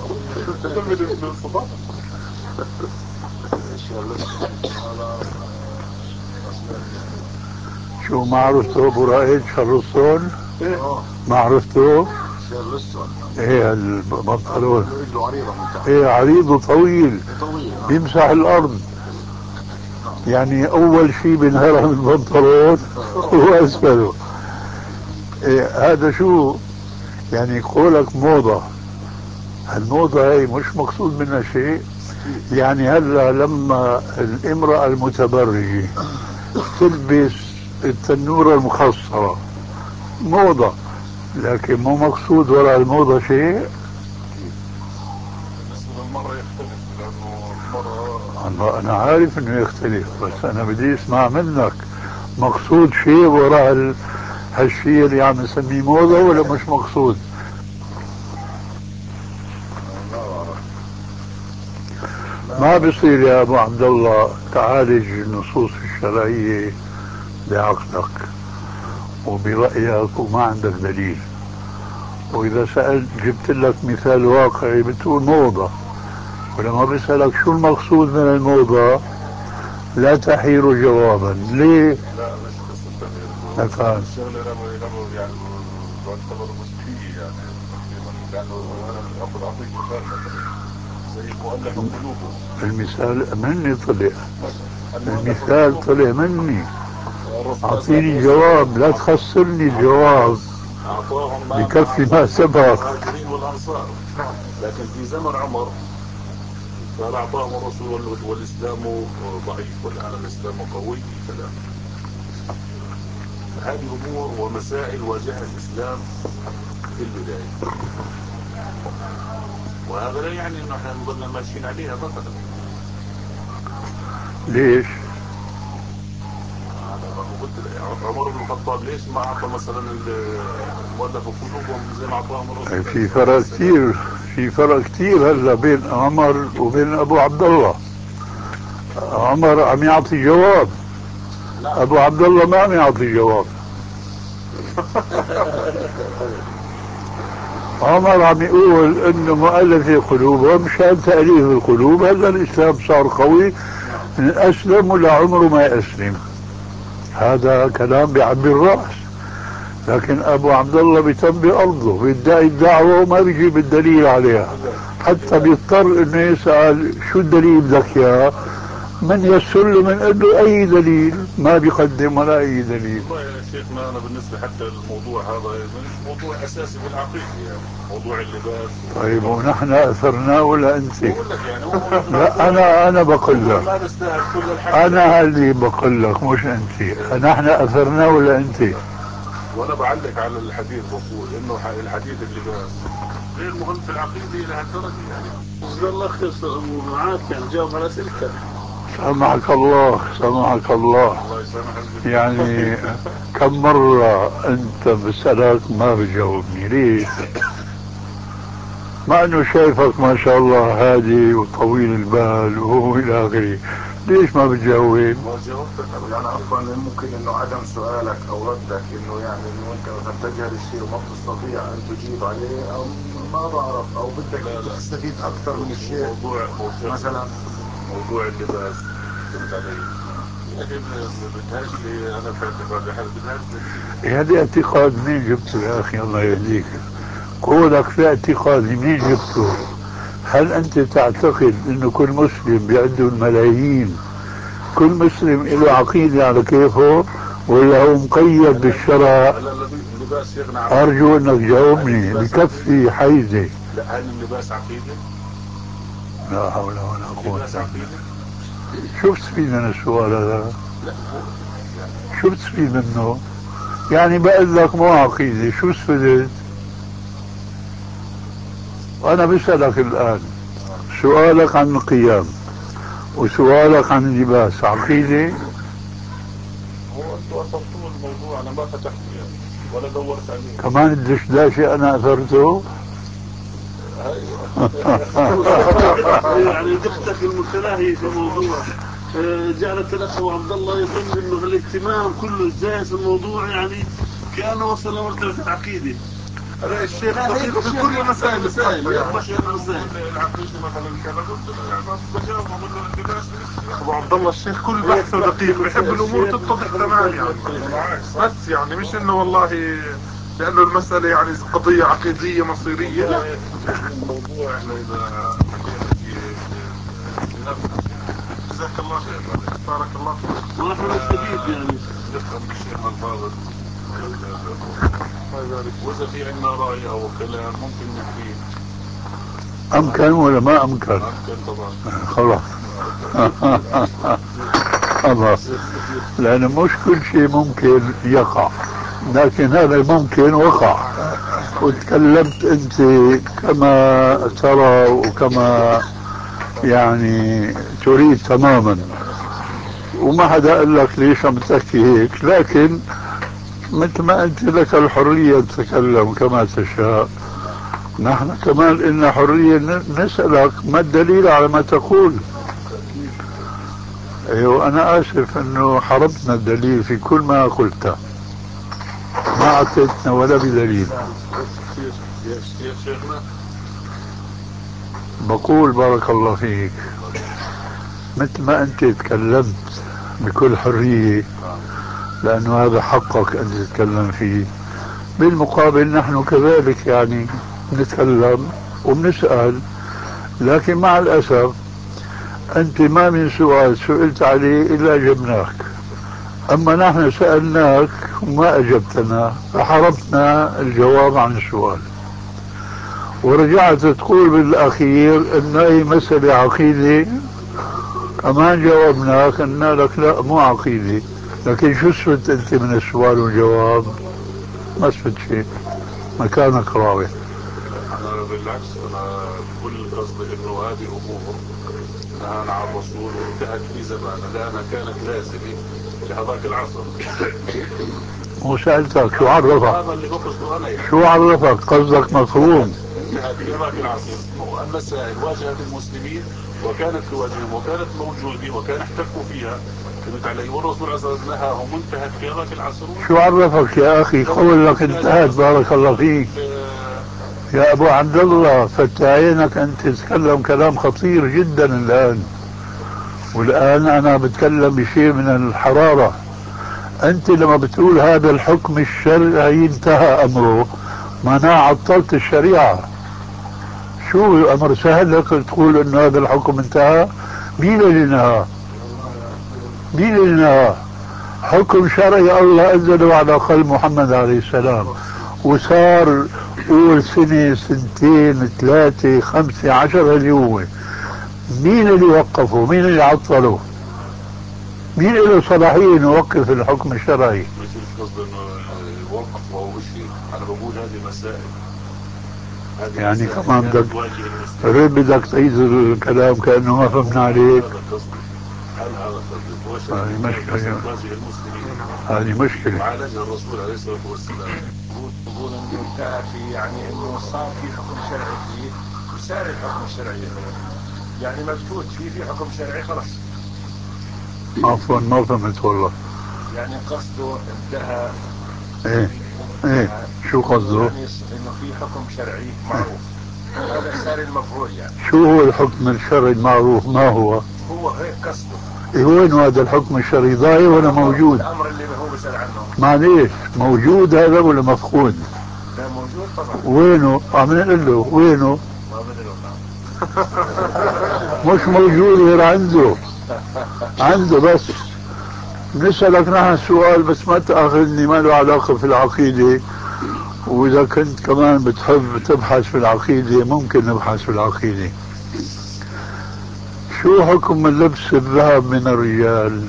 شو ما عرفته ابو رائد شارلستون؟ ما عرفته؟ ايه البنطلون ايه عريض وطويل بيمسح الارض يعني اول شيء بينهرم البنطلون هو اسفله. إيه هذا شو يعني قولك موضة؟ الموضة هي مش مقصود منها شيء يعني هلا لما الامرأة المتبرجة تلبس التنورة المخصرة موضة لكن مو مقصود وراء الموضة شيء. بالنسبة للمرأة يختلف لأنه المرأة أنا عارف إنه يختلف بس أنا بدي أسمع منك مقصود شيء وراء هالشيء اللي عم نسميه موضة ولا مش مقصود؟ ما بصير يا أبو عبد الله تعالج النصوص الشرعية بعقلك وبرأيك وما عندك دليل وإذا سألت جبت لك مثال واقعي بتقول موضة ولما بسألك شو المقصود من الموضة لا تحير جوابا ليه؟ لا مش قصة أفهم الشغلة لما يعني تعتبر مسلمية يعني لأنه أنا أعطيك مثال مثلا زي مؤلف قلوبهم المثال مني طلع المثال طلع مني أعطيني جواب لا تخسرني الجواب بكفي ما سبق. المهاجرين والأنصار لكن في زمن عمر قال أعطاهم الرسول والإسلام ضعيف والآن الإسلام قوي كذا هذه أمور ومسائل واجهها الإسلام في البداية، وهذا لا يعني أنه احنا نظلنا ماشيين عليها مثلا. ليش؟ عمر بن الخطاب ليش ما أعطى مثلا المؤلف قلوبهم زي ما أعطاهم الرسول؟ في فرق كثير هلا بين عمر وبين أبو عبد الله. عمر عم يعطي جواب، أبو عبد الله ما عم يعطي جواب. عمر عم يقول انه مؤلف قلوبهم مشان تأليف القلوب. هذا الاسلام صار قوي، من اسلم ولا عمره ما يسلم. هذا كلام بعبي الراس. لكن ابو عبد الله بيتم بارضه، بيدعي الدعوه وما بيجيب الدليل عليها، حتى بيضطر انه يسال شو الدليل بدك اياه، من يسر له من قال له اي دليل، ما بيقدم ولا اي دليل. والله يا شيخنا انا بالنسبه حتى للموضوع هذا مش موضوع اساسي بالعقيده، يعني موضوع اللباس. طيب ونحن اثرناه ولا انت؟ بقول لك يعني لا انا بقول لك، ما بستاهل كل الحكي. انا اللي بقول لك مش انت. نحن اثرناه ولا انت؟ وانا بعلق على الحديث بقول انه الحديث اللباس غير مهم في العقيده الى هالدرجه يعني. جزا الله خير معاك، يعني جاوب على اسئلتك. سامحك الله، سامحك الله. الله يسامحك. يعني كم مرة انت بسألك ما بتجاوبني، ليش؟ مع انه شايفك ما شاء الله هادي وطويل البال والى اخره، ليش ما بتجاوب؟ ما جاوبتك يعني اصلا ممكن انه عدم سؤالك او ردك انه يعني انه انت مثلا تجهل الشيء وما بتستطيع ان تجيب عليه، او ما بعرف، او بدك تستفيد اكثر من الشيء. موضوع مثلا موضوع اللباس فهمت علي؟ بدهاش لي انا في اعتقادي حالي بدهاش دليل. هذا اعتقاد منين جبته يا اخي الله يهديك؟ قولك في اعتقاد منين جبته؟ هل انت تعتقد انه كل مسلم بيعده الملايين كل مسلم له عقيدة على كيفه، ولا هو مقيد بالشرع؟ ارجو انك جاوبني بكفي حيزة. لا هل اللباس عقيدة؟ لا حول ولا قوة الا بالله. شو بتستفيد من السؤال هذا؟ شو بتستفيد منه؟ يعني بقول لك مو عقيدة، شو استفدت؟ وانا بسألك الان، سؤالك عن القيام وسؤالك عن اللباس عقيدة؟ هو انتوا اثرتوا الموضوع، انا ما فتحت يعني ولا دورت عليه. كمان الدشداشة انا اثرته؟ يعني دختك المتناهي في الموضوع جعلت الاخ ابو عبد الله يظن انه الاهتمام كله الزايد في الموضوع، يعني كانه وصل لمرتبه العقيده. هذا الشيخ دقيق في كل مسائل مسائل العقيده مثلا كذا قلت له يعني ما بجاوب بقول له اللباس ابو عبد الله الشيخ كل بحثه دقيق، بيحب الامور تتضح تمام يعني. بس يعني مش انه والله لانه المساله يعني قضيه عقيديه مصيريه، لا. الموضوع احنا اذا جزاك الله خير، بارك الله فيك. ونحن نستفيد يعني نفهم الشيخ الفاضل واذا في عندنا راي او كلام ممكن نحكيه. امكن ولا ما امكن؟ امكن طبعا. خلاص. خلاص، لانه مش كل شيء ممكن يقع، لكن هذا ممكن وقع، وتكلمت انت كما ترى وكما يعني تريد تماما، وما حدا قال لك ليش عم تحكي هيك. لكن مثل ما انت لك الحرية تتكلم كما تشاء، نحن كمان لنا حرية نسألك ما الدليل على ما تقول. ايوه انا اسف انه حرمتنا الدليل في كل ما قلته، ما اعطيتنا ولا بدليل. يا شيخنا بقول بارك الله فيك، مثل ما انت تكلمت بكل حرية لانه هذا حقك ان تتكلم فيه، بالمقابل نحن كذلك يعني نتكلم وبنسأل. لكن مع الأسف أنت ما من سؤال سئلت عليه إلا أجبناك، أما نحن سألناك وما أجبتنا فحرمتنا الجواب عن السؤال، ورجعت تقول بالأخير أن هي مسألة عقيدة، كمان جاوبناك قلنا لك لا مو عقيدة. لكن شو استفدت انت من السؤال والجواب؟ ما استفدت شيء، مكانك راوي. انا بالعكس، انا كل قصدي انه هذه امور نهانا عن الرسول وانتهت في زماننا لانها كانت لازمه في هذاك العصر. وسألتك شو عرفك؟ هذا اللي بقصده انا يعني. شو عرفك؟ قصدك مفهوم. انتهت في هذاك العصر المسائل واجهت المسلمين وكانت تواجههم وكانت موجوده وكان احتكوا فيها، فهمت علي؟ والرسول عليه الصلاه والسلام نهاهم وانتهت في هذاك العصر. شو عرفك يا اخي؟ قولك انتهت، بارك الله فيك. يا ابو عبد الله فتح عينك، انت تتكلم كلام خطير جدا الان، والان انا بتكلم بشيء من الحراره. انت لما بتقول هذا الحكم الشرعي انتهى امره، معناه عطلت الشريعه. شو امر سهل لك تقول انه هذا الحكم انتهى؟ مين اللي نهى؟ مين اللي نهى؟ حكم شرعي الله انزله على قلب محمد عليه السلام، وصار قول سنة سنتين 3 5 10 اليوم. مين اللي وقفه؟ مين اللي عطله؟ مين له صلاحية انه يوقف الحكم الشرعي؟ مش قصدي انه يوقف او شيء، انا بقول هذه مسائل. يعني كمان بدك تعيد الكلام كأنه ما فهمنا عليك. هذه مشكلة، هذه مشكلة. وعالجها الرسول عليه الصلاة والسلام. يقول انه انتهى في، يعني انه صار في حكم شرعي فيه وسار الحكم الشرعي يعني مبتوت في حكم شرعي خلاص. عفوا ما فهمت والله. يعني قصده انتهى. ايه شو قصده؟ يعني انه في حكم شرعي معروف، هذا صار المفعول يعني. شو هو الحكم الشرعي المعروف؟ ما هو؟ هو هيك قصده. وين هذا الحكم الشرعي؟ ضايع ولا موجود؟ الامر اللي هو بيسأل عنه معليش، موجود هذا ولا مفقود؟ لا موجود طبعا. وينه؟ عم نقول له وينه؟ مش موجود غير عنده بس. نسألك نحن السؤال بس ما تأخذني، ما له علاقة في العقيدة. وإذا كنت كمان بتحب تبحث في العقيدة ممكن نبحث في العقيدة. شو حكم لبس الذهب من الرجال؟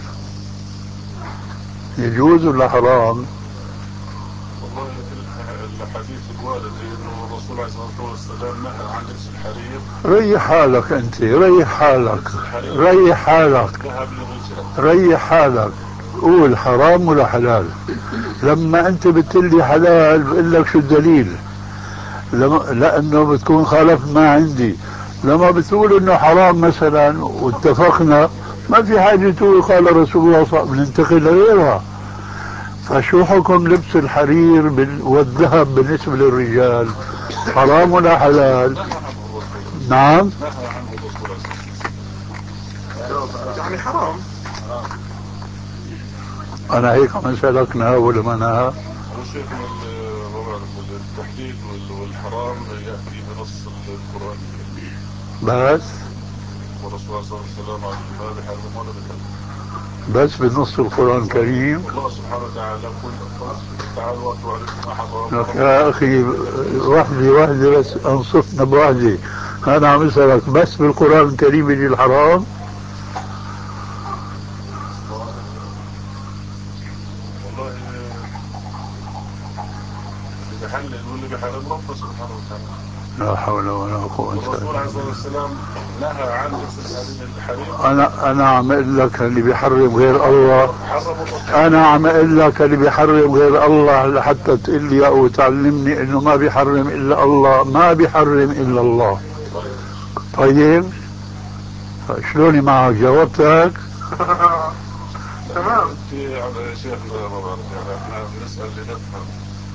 يجوز ولا حرام؟ والله الحديث الوارد انه الرسول عليه الصلاه والسلام نهى عن لبس الحرير. ريح حالك انت، ريح حالك. قول حرام ولا حلال. لما انت بتقلي حلال بقول لك شو الدليل؟ لانه بتكون خالف ما عندي. لما بتقول انه حرام مثلا واتفقنا، ما في حاجه تقول قال رسول الله صلى الله عليه وسلم، ننتقل لغيرها. فشو حكم لبس الحرير والذهب بالنسبه للرجال؟ حرام ولا حلال؟ نعم يعني حرام. انا هيك عم اسالك نهى ولا ما نهى؟ شيخنا التحليل والحرام ياتي بنص القران الكريم بس. والرسول صلى الله عليه وسلم ما بحرم ولا بحرم، بس بنص القرآن الكريم. الله سبحانه وتعالى يقول تعالوا واتلوا عليكم ما حرم. يا أخي وحدة بس أنصفنا بوحدة. أنا عم أسألك بس بالقرآن الكريم يجي الحرام؟ والله اللي بحلل واللي بحرم ربنا سبحانه وتعالى. لا حول ولا قوة إلا بالله. الرسول عليه الصلاة والسلام نهى عن لبس الحريم. أنا عم أقول لك اللي بيحرم غير الله. أنا عم أقول لك اللي بيحرم غير الله لحتى تقول لي أو تعلمني إنه ما بيحرم إلا الله، ما بيحرم إلا الله. طيب شلوني معك؟ جاوبتك؟ تمام. على شيخنا ما بعرف يعني احنا بنسأل لنفهم.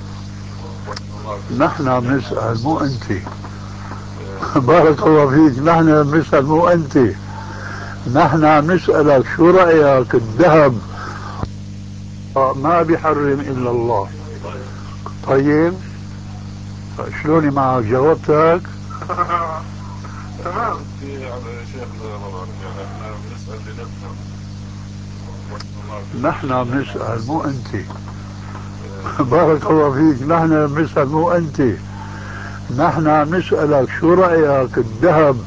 نحن عم نسأل مو أنت. بارك الله فيك. نحن عم نسأل مو أنت. نحن عم نسألك شو رأيك الذهب ما بيحرم إلا الله. طيب شلوني معك؟ جاوبتك؟ تمام. على شيخنا ما بعرف يعني احنا بنسأل لنفهم. نحن عم نسأل مو أنت. بارك الله فيك. نحن عم نسأل مو أنت. نحن عم نسألك شو رأيك الذهب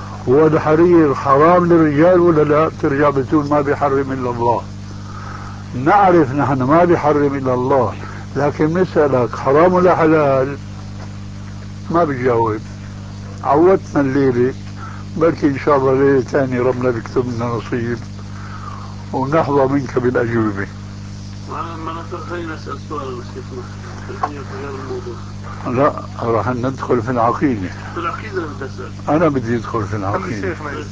والحرير حرام للرجال ولا لا؟ بترجع بتقول ما بيحرم إلا الله. نعرف نحن ما بيحرم إلا الله، لكن نسألك حرام ولا حلال؟ ما بتجاوب. عودتنا الليلة، بلكي إن شاء الله ليلة ثانية ربنا بيكتب لنا نصيب ونحظى منك بالأجوبة. ما خلينا نسأل سؤال بس خلينا نغير الموضوع. لا، راح ندخل في العقيدة. في العقيدة لم تسأل. أنا بدي أدخل في العقيدة.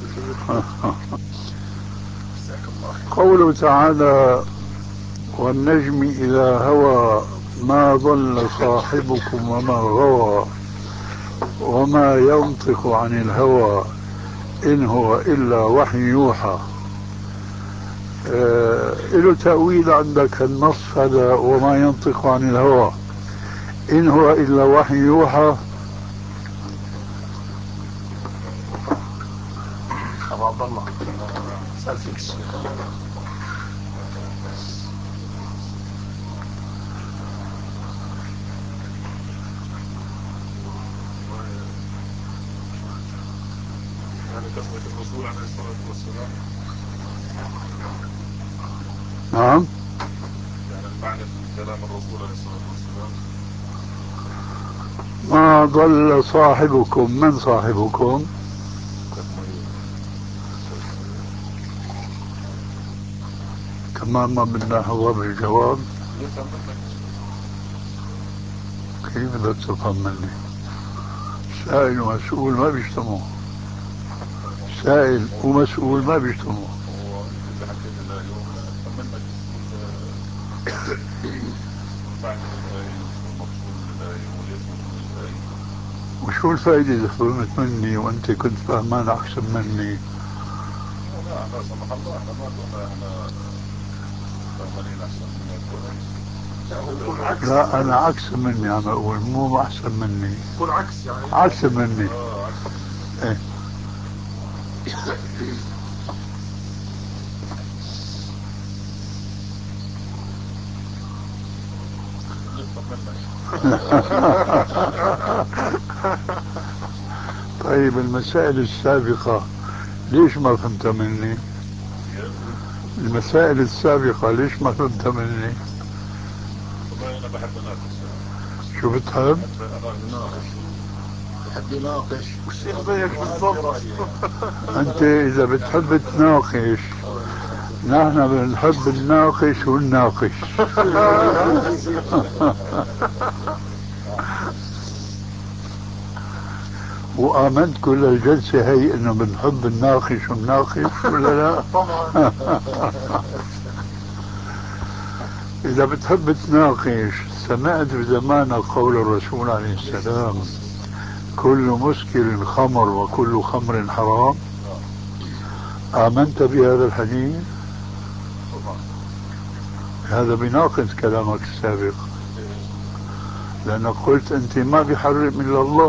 قوله تعالى: والنجم إذا هوى ما ضل صاحبكم وما غوى وما ينطق عن الهوى إن هو إلا وحي يوحى. له تأويل عندك النص هذا وما ينطق عن الهوى إن هو إلا وحي يوحى؟ أبو عبد الله سأل فيك الشيخ. يعني تثبت الرسول عليه الصلاة والسلام. نعم. يعني المعنى في كلام الرسول عليه الصلاة والسلام: ما ضل صاحبكم. من صاحبكم؟ كمان ما بدنا نحضر بالجواب. كيف بدك تفهم مني؟ سائل ومسؤول ما بيجتمعوا. سائل ومسؤول ما بيجتمعوا. وشو الفائدة إذا فهمت مني وأنت كنت فهمان أحسن مني؟ لا سمح الله، احنا ما كنا فهمانين أحسن منك. لا أنا أحسن مني، عم أقول مو أحسن مني. يكون عكس يعني. أحسن مني. إيه. طيب المسائل السابقة ليش ما فهمت مني؟ المسائل السابقة ليش ما فهمت مني؟ والله أنا بحب أناقش. شو بتحب؟ بحب يناقش. والشيخ زيك بالضبط. أنت إذا بتحب تناقش، نحن بنحب الناقش والناقش. وآمنت كل الجلسة هي إنه بنحب الناقش والناقش ولا لا؟ طبعا. إذا بتحب تناقش، سمعت بزمانك قول الرسول عليه السلام: كل مسكر خمر وكل خمر حرام. آمنت بهذا الحديث؟ هذا بيناقض كلامك السابق، لأنك قلت أنت ما بيحرم إلا الله.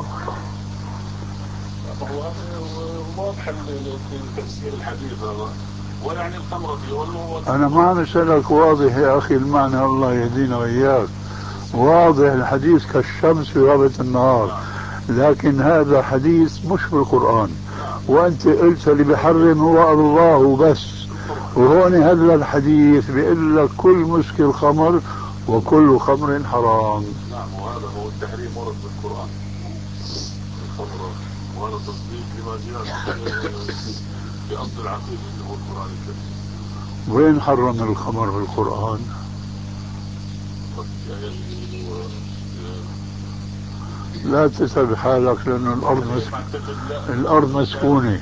واضح تفسير الحديث هذا، ويعني الخمر فيه. أنا ما عم أسألك واضح يا أخي المعنى، الله يهدينا وإياك. واضح الحديث كالشمس في غابة النهار، لكن هذا حديث مش بالقرآن، وأنت قلت اللي بيحرم هو الله بس. وهون هذا الحديث بيقول لك كل مسكر خمر وكل خمر حرام. نعم، وهذا هو التحريم ورد بالقرآن الخمر، وهذا تصديق لما جاء في أصل العقيدة اللي هو القرآن الكريم. وين حرم الخمر بالقرآن؟ لا تتعب حالك لأن الأرض مسكونة.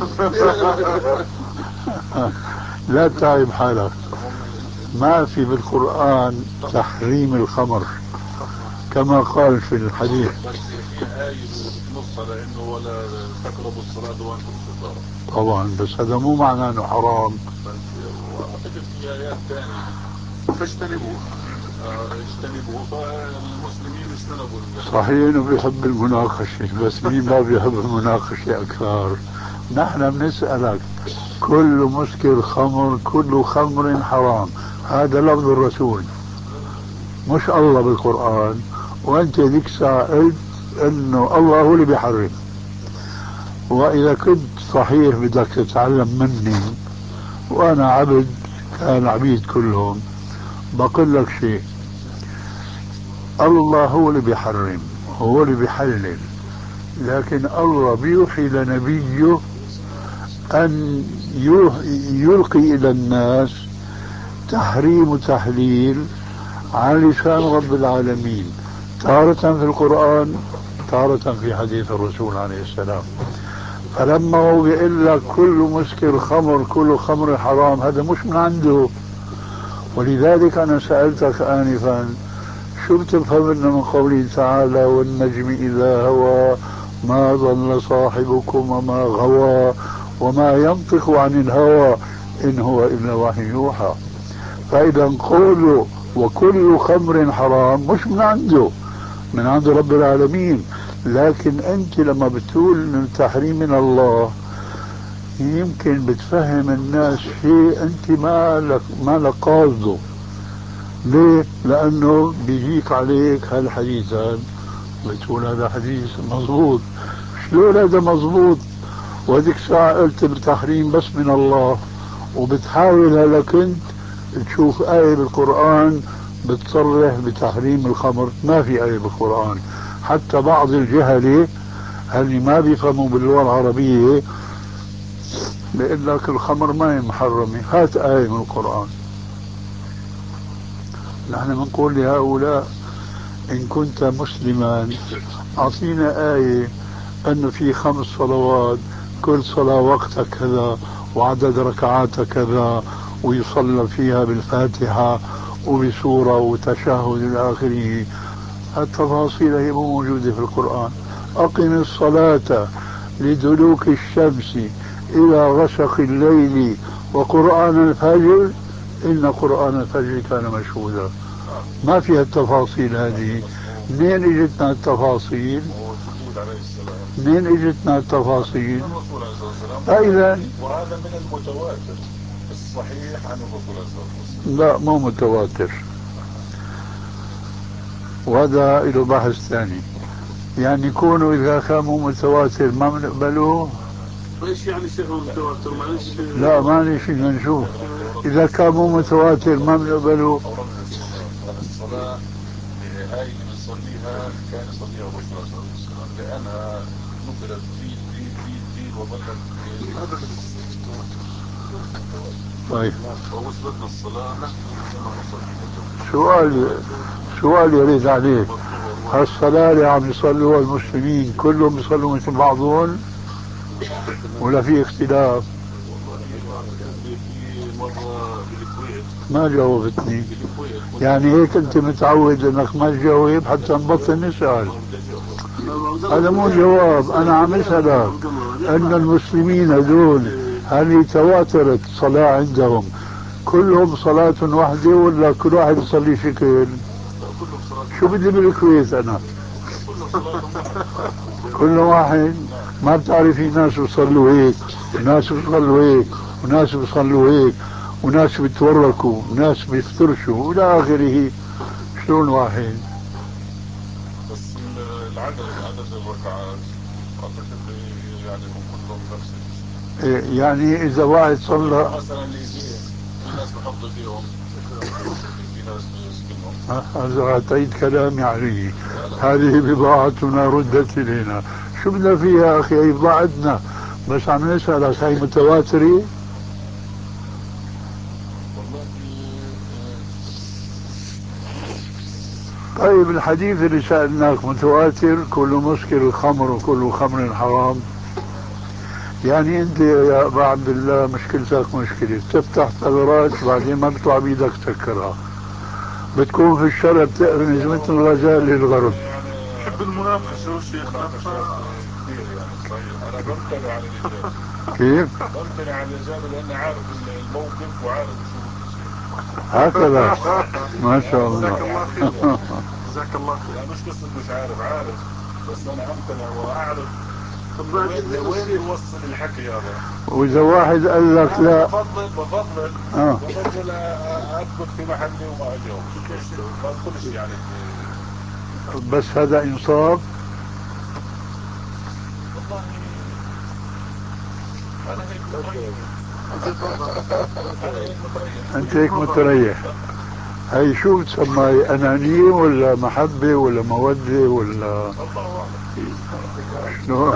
لا تتعب حالك. ما في بالقرآن تحريم الخمر كما قال في الحديث. بس في آية بتنص على إنه ولا تقربوا الصلاة وأنتم سكارى. طبعا، بس هذا مو معناه إنه حرام. وأعتقد في آيات ثانية فاجتنبوه فالمسلمين اجتنبوا. صحيح إنه بيحب المناقشة، بس مين ما بيحب المناقشة أكثر؟ نحن بنسألك كل مسكر خمر كل خمر حرام، هذا لفظ الرسول مش الله بالقرآن. وأنت ذيك الساعة قلت إنه الله هو اللي بيحرم. وإذا كنت صحيح بدك تتعلم مني، وأنا عبد كان عبيد كلهم، بقول لك شيء، الله هو اللي بيحرم، هو اللي بيحلل، لكن الله بيوحي لنبيه أن يلقي إلى الناس تحريم وتحليل على لسان رب العالمين، تارة في القرآن، تارة في حديث الرسول عليه السلام. فلما هو بيقول لك كل مسكر خمر، كل خمر حرام، هذا مش من عنده. ولذلك أنا سألتك آنفا شو بتفهم من قوله تعالى والنجم إذا هوى ما ضل صاحبكم وما غوى وما ينطق عن الهوى إن هو إلا وحي يوحى. فإذا قوله وكل خمر حرام مش من عنده، من عند رب العالمين. لكن أنت لما بتقول إن التحريم من الله يمكن بتفهم الناس شيء أنت ما لك قاصده. ليه؟ لأنه بيجيك عليك هالحديثان بتقول هذا حديث مضبوط. شلون هذا مضبوط وهذيك الساعة قلت بالتحريم بس من الله، وبتحاول هلا كنت تشوف آية بالقرآن بتصرح بتحريم الخمر؟ ما في آية بالقرآن. حتى بعض الجهلة اللي ما بيفهموا باللغة العربية بيقول لك الخمر ما هي محرمة، هات آية من القرآن. نحن بنقول لهؤلاء إن كنت مسلما أعطينا آية أن في 5 صلوات كل صلاة وقتها كذا وعدد ركعاتها كذا ويصلى فيها بالفاتحة وبسورة وتشهد إلى آخره. التفاصيل هي موجودة في القرآن. أقم الصلاة لدلوك الشمس إلى غسق الليل وقرآن الفجر إن قرآن الفجر كان مشهودا. ما فيها التفاصيل هذه. منين اجتنا التفاصيل؟ منين اجتنا التفاصيل؟ فإذا وهذا من المتواتر الصحيح عن الرسول صلى الله عليه وسلم. لا مو متواتر، وهذا له بحث ثاني. يعني يكونوا إذا كانوا متواتر ما بنقبلوه. ايش يعني شيخ متواتر؟ معلش لا معلش بدنا نشوف. إذا كانوا متواتر ما بنقبلوه. الصلاة هاي اللي بنصليها كان يصليها الرسول صلى الله عليه وسلم لأنها نقلت في وظلت. طيب ووصلتنا الصلاة كما سؤال يريد عليك. هالصلاة اللي عم يصلوها المسلمين كلهم يصلوا مثل بعضهم ولا في اختلاف؟ ما جاوبتني. يعني هيك انت متعود انك ما تجاوب حتى نبطل نسأل. هذا مو جواب. انا عم اسألك ان المسلمين هذول هل تواترت صلاة عندهم كلهم صلاة واحدة ولا كل واحد يصلي شكل؟ شو بدي بالكويت انا؟ كل واحد ما بتعرفي ناس بيصلوا هيك وناس بيصلوا هيك وناس بيصلوا هيك وناس بيتوركوا وناس بيفترشوا والى اخره. شلون واحد؟ بس عدد الركعات اعتقد يعني هم كلهم نفس الشيء. يعني اذا واحد صلى مثلا في ناس بحفظوا فيهم في ناس بيسكنهم. هذا تعيد كلامي عليه. هذه بضاعتنا ردت الينا. شو بدنا فيها اخي؟ هي بضاعتنا بس عم نسألك هي متواترة؟ طيب الحديث اللي سألناك متواتر كل مسكر خمر وكل خمر حرام. يعني انت يا ابا عبد الله مشكلتك مشكلة تفتح ثغرات بعدين ما بيطلع بيدك تسكرها. بتكون في الشرق بتقرنز مثل الغزال للغرب. بحب المناقشة وشيخنا كثير يعني صحيح. انا بمتنع على الاجابة. كيف؟ بمتنع على الاجابة لاني عارف الموقف وعارف شو هكذا. ما شاء الله. جزاك الله خير. جزاك الله خير. لا مش قصة مش عارف بس انا امتنع واعرف وين يوصل الحكي هذا. واذا واحد قال لك لا بفضل اثبت في محلي وما اجاوب ما ادخلش يعني. بس هذا انصاف. والله انا هيك انت هيك متريح. هي شو تسمى، أنانية ولا محبة ولا مودة ولا شنو؟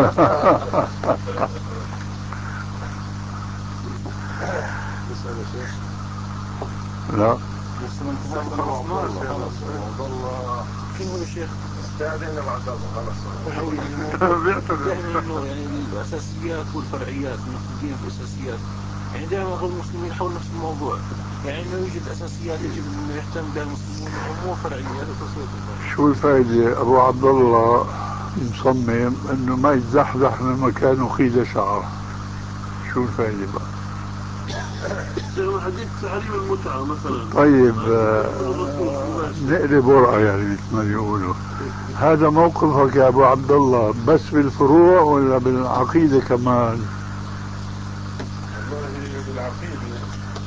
لا بس من خلصناش يا والله كيف يا شيخ استاذنا بعد خلص دائما انه يعني الاساسيات والفرعيات المسلمين في الاساسيات، يعني دائما غير المسلمين حول نفس الموضوع، يعني انه يوجد اساسيات يجب انه يهتم بها المسلمون ومو فرعيات. شو الفائدة؟ أبو عبد الله مصمم إنه ما يتزحزح من مكانه خيزة شعر، شو الفائدة بقى؟ حديث تعريم المتعة مثلا. طيب نقلب ورقة يعني مثل ما بيقولوا. هذا موقفك يا أبو عبد الله بس بالفروع ولا بالعقيدة كمان؟ والله بالعقيدة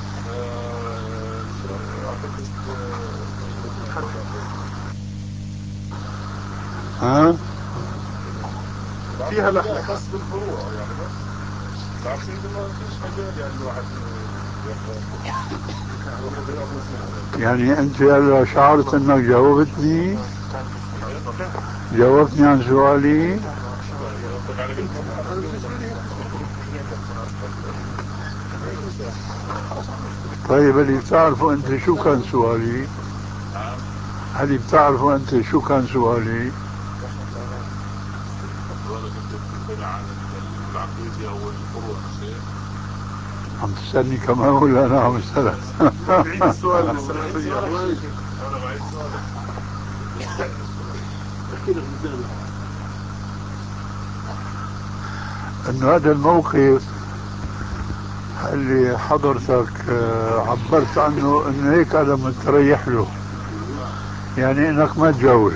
ها؟ فيها لحظة بس بالفروع يعني، بس العقيدة ما فيش مجال يعني الواحد يعني أنت هلا شعرت أنك جاوبتني عن سؤالي. طيب اللي بتعرفوا أنت شو كان سؤالي؟ هل بتعرفوا أنت شو كان سؤالي؟ العقيدة أو الفروع شيء عم تسألني كمان ولا أنا عم أسألك؟ عيد السؤال للسلفية. أنا بعيد سؤالك. انه هذا الموقف اللي حضرتك عبرت عنه انه هيك انا متريح له، يعني انك ما تجاوب.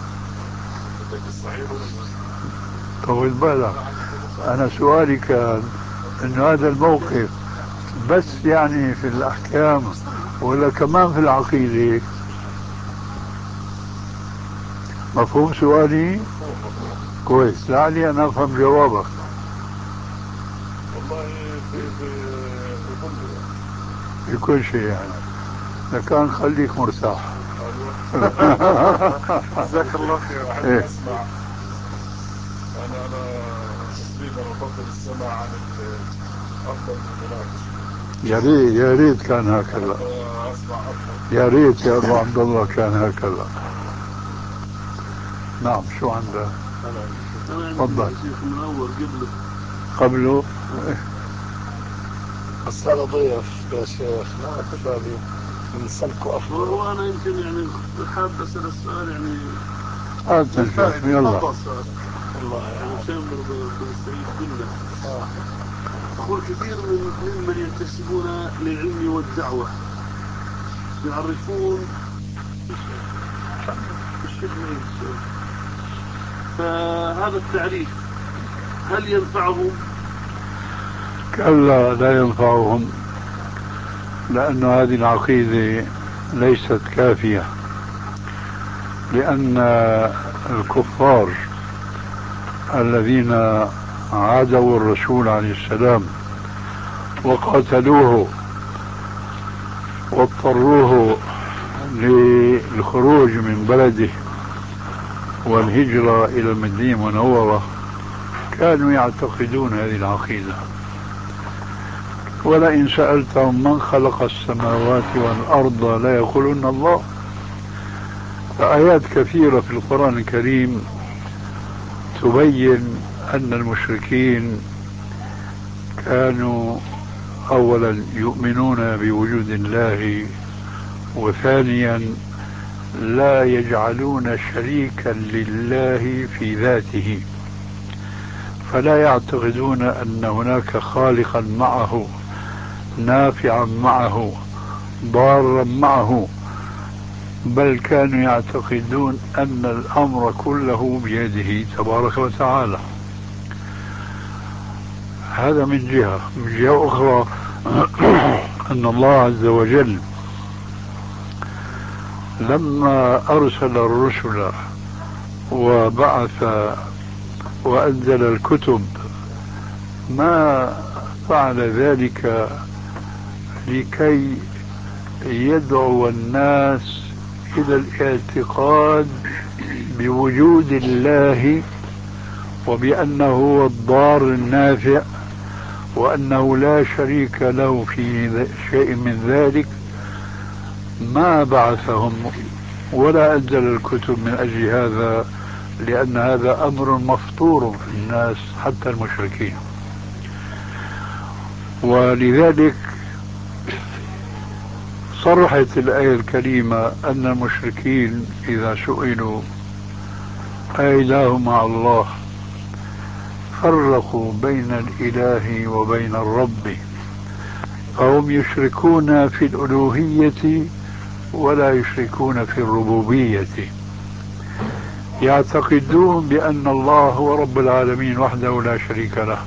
طول بالك، انا سؤالي كان انه هذا الموقف بس يعني في الاحكام ولا كمان في العقيدة؟ مفهوم سؤالي؟ كويس، لعلي انا افهم جوابك. والله في كل شيء يعني، لكان خليك مرتاح. جزاك الله خير. أحب أسمع. أنا تقريبا أفضل السماع عن أفضل المناقشة. يا ريت كان هكذا. أسمع أفضل. يا ريت يا أبو عبد الله كان هكذا. نعم، شو عندك؟ تفضل. من أول قبله بس أنا ضيف يا شيخ، ما أتفادي نسلكه أفضل. وأنا يمكن يعني حاب أسأل السؤال يعني يلا. الله يعني شامل بالسعيد كله. أقول كثير ممن ينتسبون للعلم والدعوة يعرفون الشبه، فهذا التعريف هل ينفعهم؟ كلا لا ينفعهم، لأن هذه العقيدة ليست كافية، لأن الكفار الذين عادوا الرسول عليه السلام وقاتلوه واضطروه للخروج من بلده والهجرة إلى المدينة المنورة كانوا يعتقدون هذه العقيدة. ولئن سألتهم من خلق السماوات والأرض لا يقولون الله. فآيات كثيرة في القرآن الكريم تبين أن المشركين كانوا أولا يؤمنون بوجود الله، وثانيا لا يجعلون شريكا لله في ذاته، فلا يعتقدون أن هناك خالقا معه، نافعا معه، ضارا معه، بل كانوا يعتقدون أن الأمر كله بيده تبارك وتعالى. هذا من جهة. من جهة أخرى أن الله عز وجل لما أرسل الرسل وبعث وأنزل الكتب ما فعل ذلك لكي يدعو الناس إلى الاعتقاد بوجود الله وبأنه هو الضار النافع وأنه لا شريك له في شيء من ذلك، ما بعثهم ولا أنزل الكتب من أجل هذا، لأن هذا أمر مفطور في الناس حتى المشركين. ولذلك صرحت الآية الكريمة أن المشركين إذا سئلوا أإله مع الله فرقوا بين الإله وبين الرب، فهم يشركون في الألوهية ولا يشركون في الربوبية، يعتقدون بأن الله هو رب العالمين وحده لا شريك له،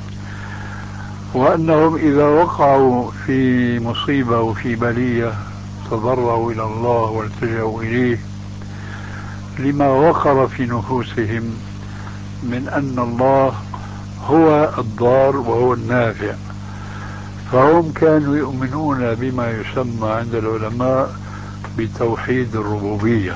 وأنهم إذا وقعوا في مصيبة وفي بلية تضرعوا إلى الله والتجأوا إليه لما وقر في نفوسهم من أن الله هو الضار وهو النافع. فهم كانوا يؤمنون بما يسمى عند العلماء بتوحيد الربوبية،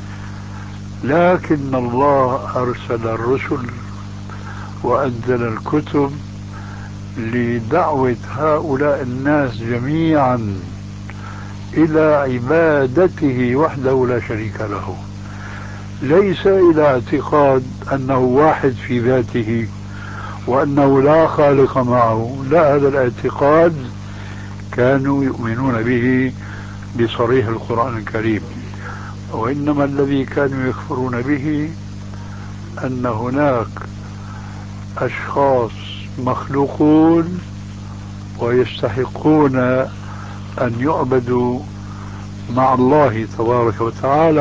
لكن الله أرسل الرسل وأنزل الكتب لدعوة هؤلاء الناس جميعا إلى عبادته وحده لا شريك له، ليس إلى اعتقاد أنه واحد في ذاته وأنه لا خالق معه، لا، هذا الاعتقاد كانوا يؤمنون به بصريح القرآن الكريم. وإنما الذي كانوا يكفرون به أن هناك أشخاص مخلوقون ويستحقون أن يعبدوا مع الله تبارك وتعالى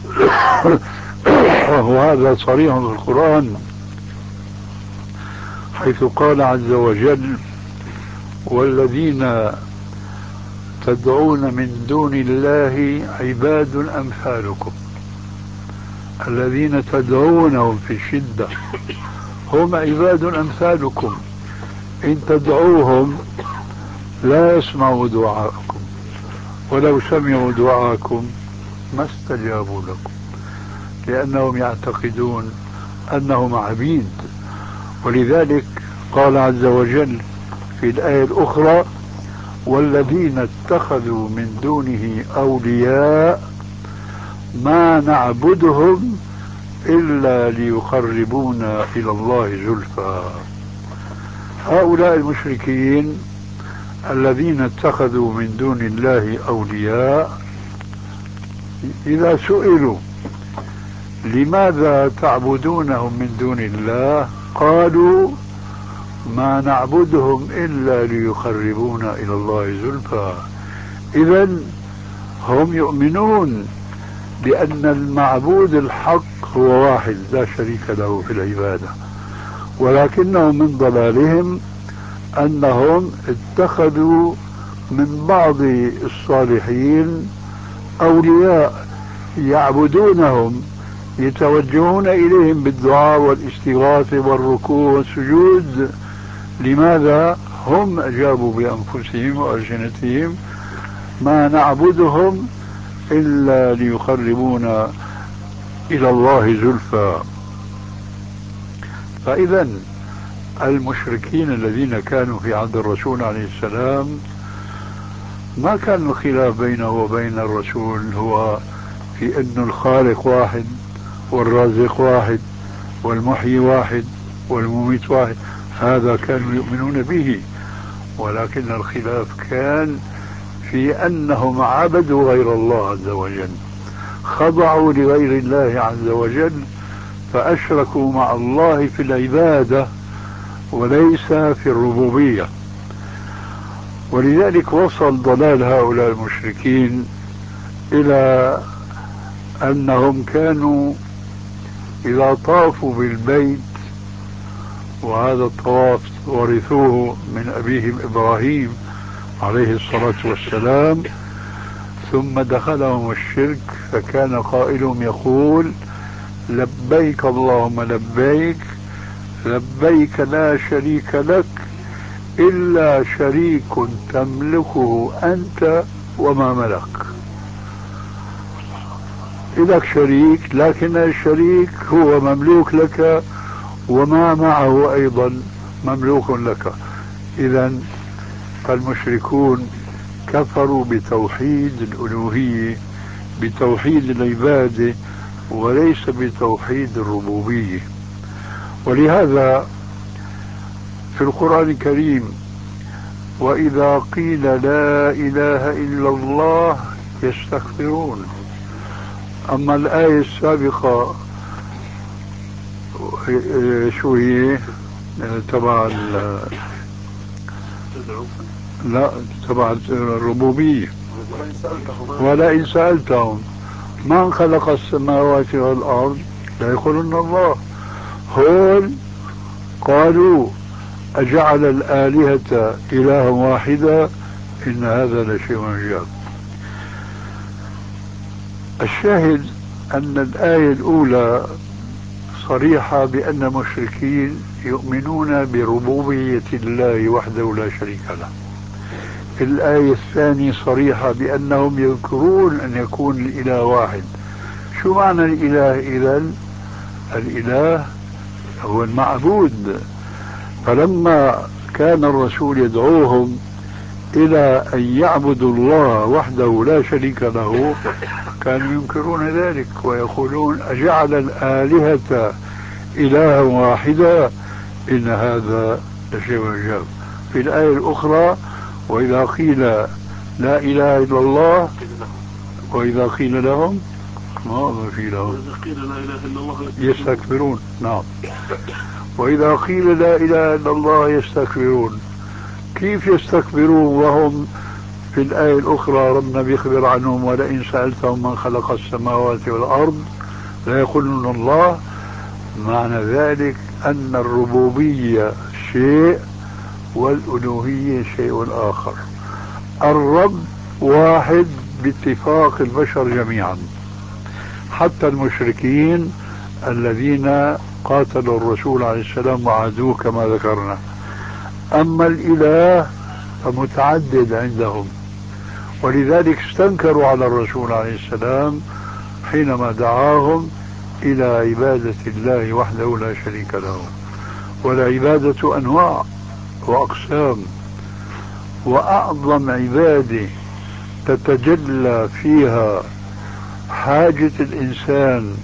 وهذا صريح في القرآن، حيث قال عز وجل: والذين تدعون من دون الله عباد أمثالكم. الذين تدعونهم في الشدة هم عباد أمثالكم، إن تدعوهم لا يسمعوا دعاءكم ولو سمعوا دعاءكم ما استجابوا لكم، لأنهم يعتقدون أنهم عبيد. ولذلك قال عز وجل في الآية الأخرى: والذين اتخذوا من دونه أولياء ما نعبدهم إلا ليقربونا إلى الله زلفى. هؤلاء المشركين الذين اتخذوا من دون الله أولياء إذا سئلوا لماذا تعبدونهم من دون الله قالوا: ما نعبدهم إلا ليقربونا إلى الله زلفى. إذن هم يؤمنون بأن المعبود الحق هو واحد لا شريك له في العبادة، ولكنهم من ضلالهم أنهم اتخذوا من بعض الصالحين أولياء يعبدونهم، يتوجهون إليهم بالدعاء والاستغاثة والركوع والسجود. لماذا؟ هم أجابوا بأنفسهم وألسنتهم: ما نعبدهم إلا ليقربونا إلى الله زلفى. فإذا المشركين الذين كانوا في عهد الرسول عليه السلام ما كان الخلاف بينه وبين الرسول هو في أن الخالق واحد والرازق واحد والمحيي واحد والمميت واحد، هذا كانوا يؤمنون به، ولكن الخلاف كان في أنهم عبدوا غير الله عز وجل، خضعوا لغير الله عز وجل، فأشركوا مع الله في العبادة وليس في الربوبية. ولذلك وصل ضلال هؤلاء المشركين إلى أنهم كانوا إذا طافوا بالبيت، وهذا الطواف ورثوه من أبيهم إبراهيم عليه الصلاة والسلام، ثم دخلهم الشرك، فكان قائلهم يقول: لبيك اللهم لبيك، لبيك لا شريك لك إلا شريك تملكه أنت وما ملك. لك شريك، لكن الشريك هو مملوك لك وما معه أيضا مملوك لك. إذن فالمشركون كفروا بتوحيد الألوهية، بتوحيد العبادة، وليس بتوحيد الربوبية. ولهذا في القرآن الكريم وإذا قيل لا إله إلا الله يستكبرون. أما الآية السابقة شو هي؟ تبع لا تبع الربوبية، ولئن سألتهم من خلق السماوات والأرض ليقولن الله. هون قالوا أجعل الآلهة إلها واحدا إن هذا لشيء عجاب. الشاهد أن الآية الأولى صريحة بأن المشركين يؤمنون بربوبية الله وحده لا شريك له. الآية الثانية صريحة بأنهم يذكرون أن يكون الإله واحد. شو معنى الإله إذن؟ الإله هو المعبود. فلما كان الرسول يدعوهم إلى أن يعبدوا الله وحده لا شريك له كانوا ينكرون ذلك ويقولون أجعل الآلهة إلها واحدا إن هذا لشيء عجاب. في الآية الأخرى وإذا قيل لا إله إلا الله وإذا قيل لهم ما في لهم يستكبرون. نعم، وإذا قيل لا إله إلا الله يستكبرون. كيف يستكبرون وهم في الآية الأخرى ربنا بيخبر عنهم ولئن سألتهم من خلق السماوات والأرض لا يقولون الله؟ معنى ذلك أن الربوبية شيء والألوهية شيء آخر. الرب واحد باتفاق البشر جميعا، حتى المشركين الذين قاتلوا الرسول عليه السلام وعادوه كما ذكرنا. أما الإله فمتعدد عندهم، ولذلك استنكروا على الرسول عليه السلام حينما دعاهم إلى عبادة الله وحده لا شريك له. والعبادة أنواع وأقسام، وأعظم عبادة تتجلى فيها حاجة الإنسان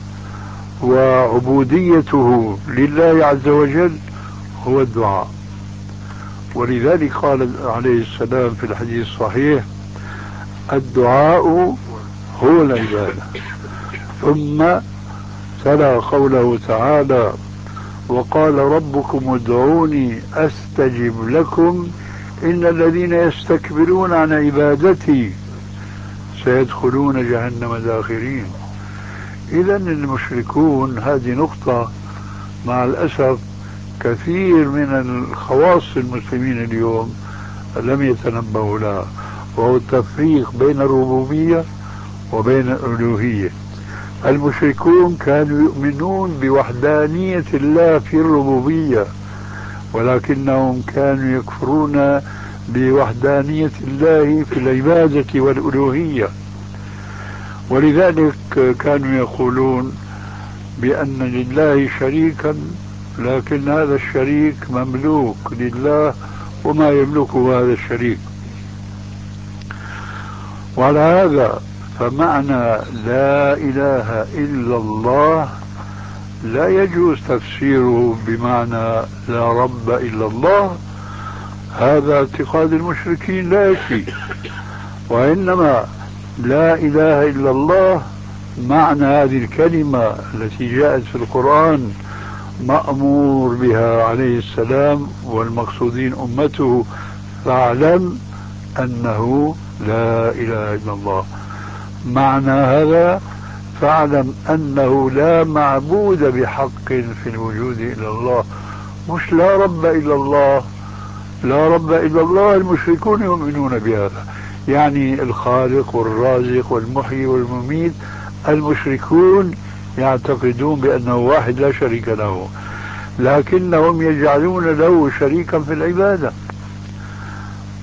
وعبوديته لله عز وجل هو الدعاء. ولذلك قال عليه السلام في الحديث الصحيح الدعاء هو العبادة. ثم تلا قوله تعالى وقال ربكم ادعوني أستجب لكم إن الذين يستكبرون عن عبادتي سيدخلون جهنم داخرين. إذن المشركون، هذه نقطة مع الأسف كثير من الخواص المسلمين اليوم لم يتنبهوا لها، وهو التفريق بين الربوبية وبين الألوهية. المشركون كانوا يؤمنون بوحدانية الله في الربوبية، ولكنهم كانوا يكفرون بوحدانية الله في العبادة والألوهية. ولذلك كانوا يقولون بأن لله شريكا، لكن هذا الشريك مملوك لله وما يملكه هذا الشريك. وعلى هذا فمعنى لا إله إلا الله لا يجوز تفسيره بمعنى لا رب إلا الله. هذا اعتقاد المشركين لا يكفي، وإنما لا إله إلا الله معنى هذه الكلمة التي جاءت في القرآن مأمور بها عليه السلام والمقصودين أمته فاعلم أنه لا إله إلا الله. معنى هذا فاعلم أنه لا معبود بحق في الوجود إلا الله، مش لا رب إلا الله. لا رب إلا الله المشركون يؤمنون بهذا، يعني الخالق والرازق والمحيي والمميت المشركون يعتقدون بأنه واحد لا شريك له، لكنهم يجعلون له شريكا في العبادة.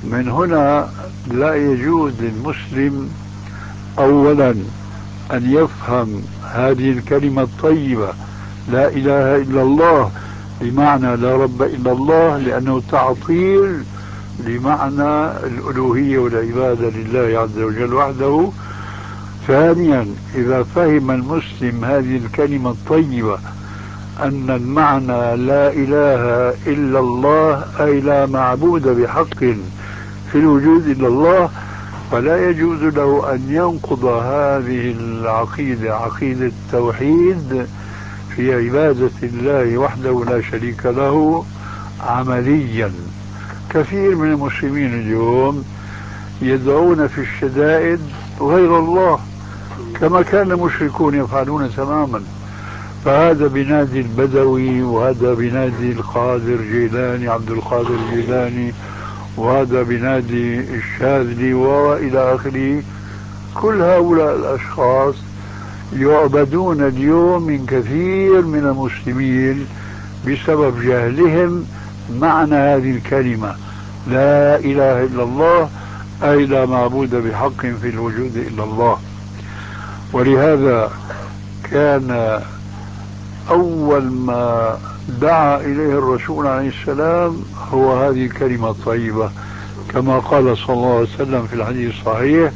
من هنا لا يجوز للمسلم أولا أن يفهم هذه الكلمة الطيبة لا إله إلا الله بمعنى لا رب إلا الله، لأنه تعطيل لمعنى الألوهية والعبادة لله عز وجل وحده. ثانيا، إذا فهم المسلم هذه الكلمة الطيبة أن المعنى لا إله إلا الله أي لا معبود بحق في الوجود إلا الله، فلا يجوز له أن ينقض هذه العقيدة، عقيدة التوحيد في عبادة الله وحده لا شريك له عمليا. كثير من المسلمين اليوم يدعون في الشدائد غير الله كما كان المشركون يفعلون تماما، فهذا بنادي البدوي، وهذا بنادي القادر جيلاني عبد القادر الجيلاني، وهذا بنادي الشاذلي وإلى آخره. كل هؤلاء الأشخاص يعبدون اليوم من كثير من المسلمين بسبب جهلهم معنى هذه الكلمة لا إله إلا الله أي لا معبود بحق في الوجود إلا الله. ولهذا كان أول ما دعا إليه الرسول عليه السلام هو هذه الكلمة الطيبة، كما قال صلى الله عليه وسلم في الحديث الصحيح: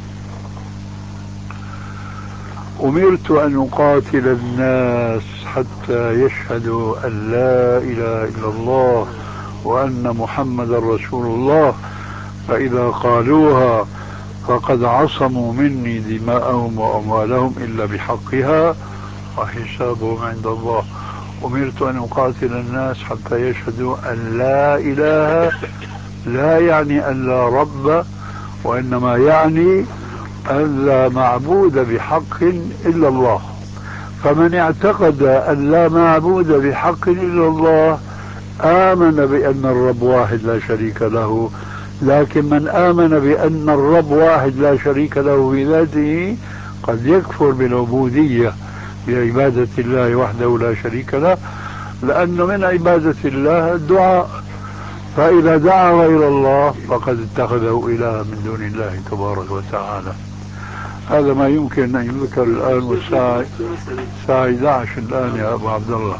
أمرت أن أقاتل الناس حتى يشهدوا أن لا إله إلا الله وأن محمد رسول الله، فإذا قالوها فقد عصموا مني دماءهم وأموالهم إلا بحقها وحسابهم عند الله. أمرت أن أقاتل الناس حتى يشهدوا أن لا إله، لا يعني أن لا رب، وإنما يعني أن لا معبود بحق إلا الله. فمن اعتقد أن لا معبود بحق إلا الله آمن بأن الرب واحد لا شريك له، لكن من آمن بأن الرب واحد لا شريك له في ذاته قد يكفر بالعبودية بعبادة الله وحده لا شريك له، لأنه من عبادة الله الدعاء، فإذا دعا غير الله فقد اتخذه إله من دون الله تبارك وتعالى. هذا ما يمكن أن يذكر الآن، والساعة 11 الآن يا أبو عبد الله.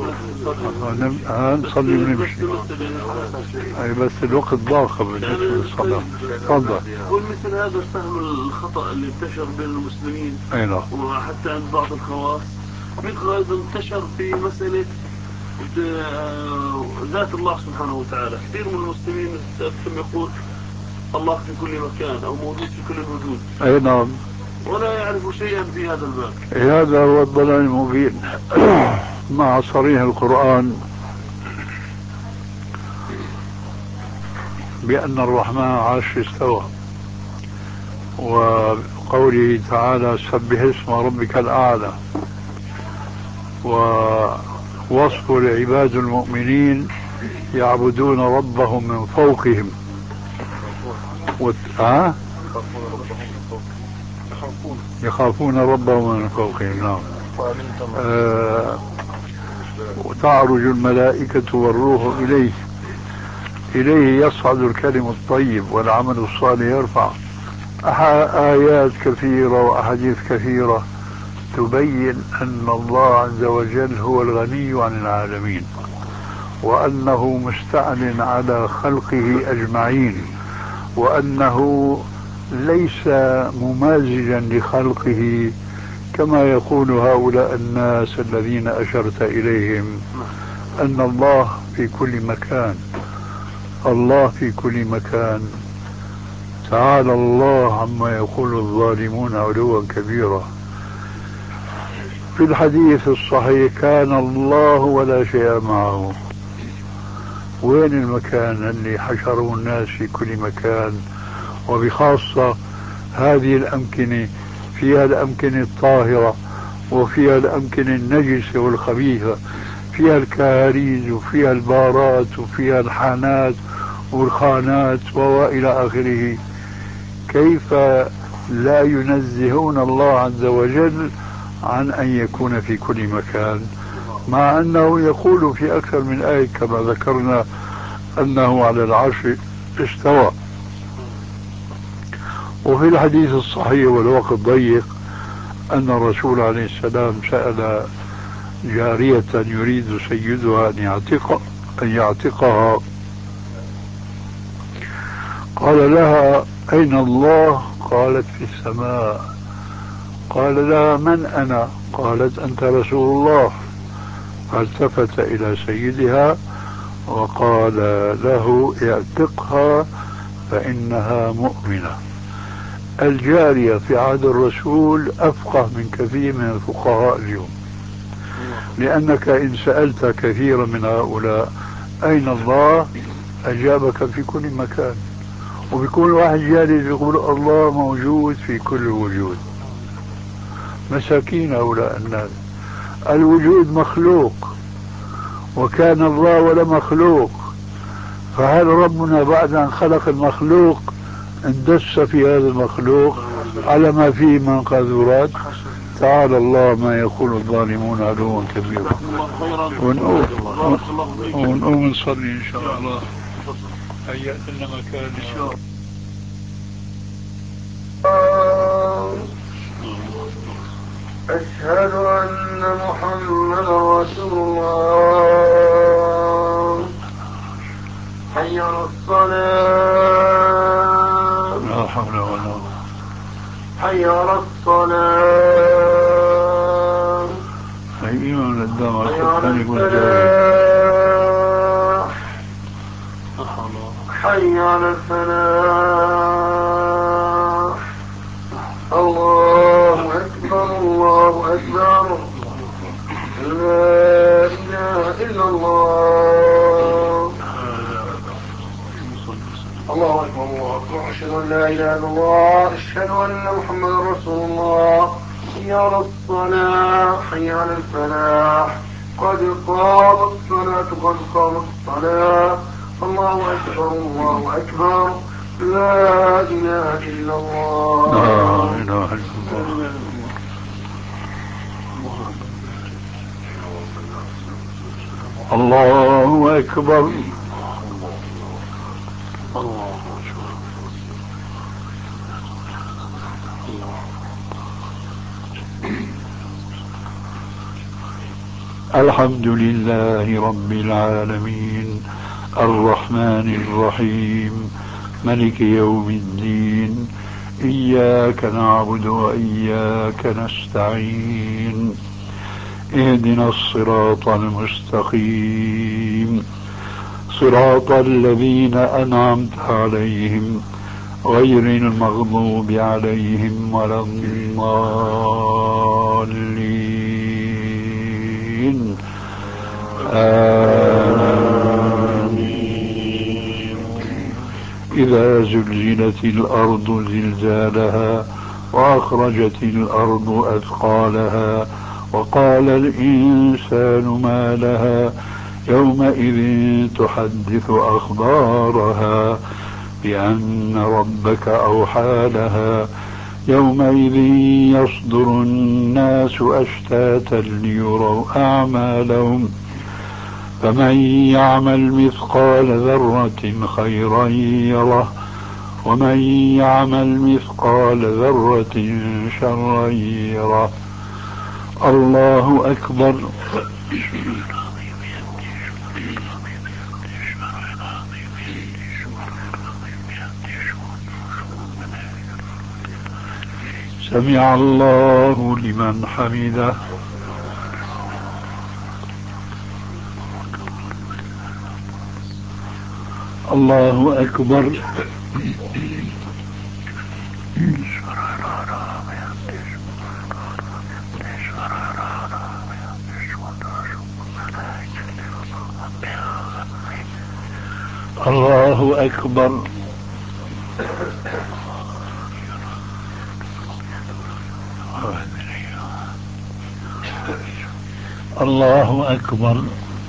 نصلي ونمشي. أي بس الوقت ضاق بالنسبة للصلاة. تفضل. ومثل هذا الفهم الخطأ اللي انتشر بين المسلمين، أي نعم، وحتى عند بعض الخواص، مثل هذا انتشر في مسألة ذات الله سبحانه وتعالى. كثير من المسلمين يقول الله في كل مكان أو موجود في كل الوجود. أي نعم، ولا يعرف شيئا في هذا الباب. هذا هو الضلال المبين مع صريح القرآن بأن الرحمن عرش استوى، وقوله تعالى سبح اسم ربك الأعلى، ووصف العباد المؤمنين يعبدون ربهم من فوقهم يخافون ربهم من فوقهم. نعم. وتعرج الملائكة والروح إليه يصعد الكلم الطيب والعمل الصالح يرفع. آيات كثيرة وأحاديث كثيرة تبين أن الله عز وجل هو الغني عن العالمين، وأنه مستعل على خلقه أجمعين، وأنه ليس ممازجا لخلقه كما يقول هؤلاء الناس الذين أشرت إليهم، أن الله في كل مكان. الله في كل مكان، تعالى الله عما يقول الظالمون علوا كبيرا. في الحديث الصحيح كان الله ولا شيء معه. وين المكان اللي حشروا الناس في كل مكان، وبخاصة هذه الأمكنة فيها الأمكنة الطاهرة وفيها الأمكنة النجسة والخبيثة، فيها الكهاريز وفيها البارات وفيها الحانات والخانات وإلى آخره. كيف لا ينزهون الله عز وجل عن أن يكون في كل مكان، مع أنه يقول في أكثر من آية كما ذكرنا أنه على العرش استوى. وفي الحديث الصحيح والوقت ضيق أن الرسول عليه السلام سأل جارية يريد سيدها أن يعتقها، قال لها أين الله؟ قالت في السماء. قال لها من أنا؟ قالت أنت رسول الله. فالتفت إلى سيدها وقال له اعتقها فإنها مؤمنة. الجارية في عهد الرسول أفقه من كثير من الفقهاء اليوم، لأنك إن سألت كثيرا من هؤلاء أين الله أجابك في كل مكان، وبيكون واحد جالس يقول الله موجود في كل الوجود. مساكين هؤلاء الناس. الوجود مخلوق، وكان الله ولا مخلوق، فهل ربنا بعد أن خلق المخلوق اندس في هذا المخلوق على ما فيه من قاذورات؟ تعالى الله ما يقول الظالمون علوا كبيرا. ونقوم نصلي إن شاء الله. هيأت لنا مكان إن شاء الله. أشهد أن محمدا رسول الله. حي على الصلاة. لا حول ولا قوة. حي على الصلاة. حي على الدمع. حي على الفلاح. حي على الفلاح. الله أكبر الله أكبر. لا إله إلا الله. الله أكبر الله أكبر. أشهد أن لا إله إلا الله. أشهد أن محمدا رسول الله. حي على الصلاة. حي على الفلاح. قد قامت الصلاة قد قامت الصلاة. الله أكبر الله أكبر. لا إله إلا الله. لا إله إلا الله. الله أكبر. الحمد لله رب العالمين الرحمن الرحيم ملك يوم الدين إياك نعبد وإياك نستعين اهدنا الصراط المستقيم صراط الذين أنعمت عليهم غير المغضوب عليهم ولا الضالين آمين. إذا زلزلت الأرض زلزالها وأخرجت الأرض أثقالها وقال الإنسان ما لها يومئذ تحدث أخبارها بأن ربك أوحى لها يومئذ يصدر الناس أشتاتا ليروا أعمالهم فمن يعمل مثقال ذرة خيرا يره ومن يعمل مثقال ذرة شرا يره. الله أكبر. سمع الله لمن حمده. الله أكبر. الله أكبر. الله أكبر.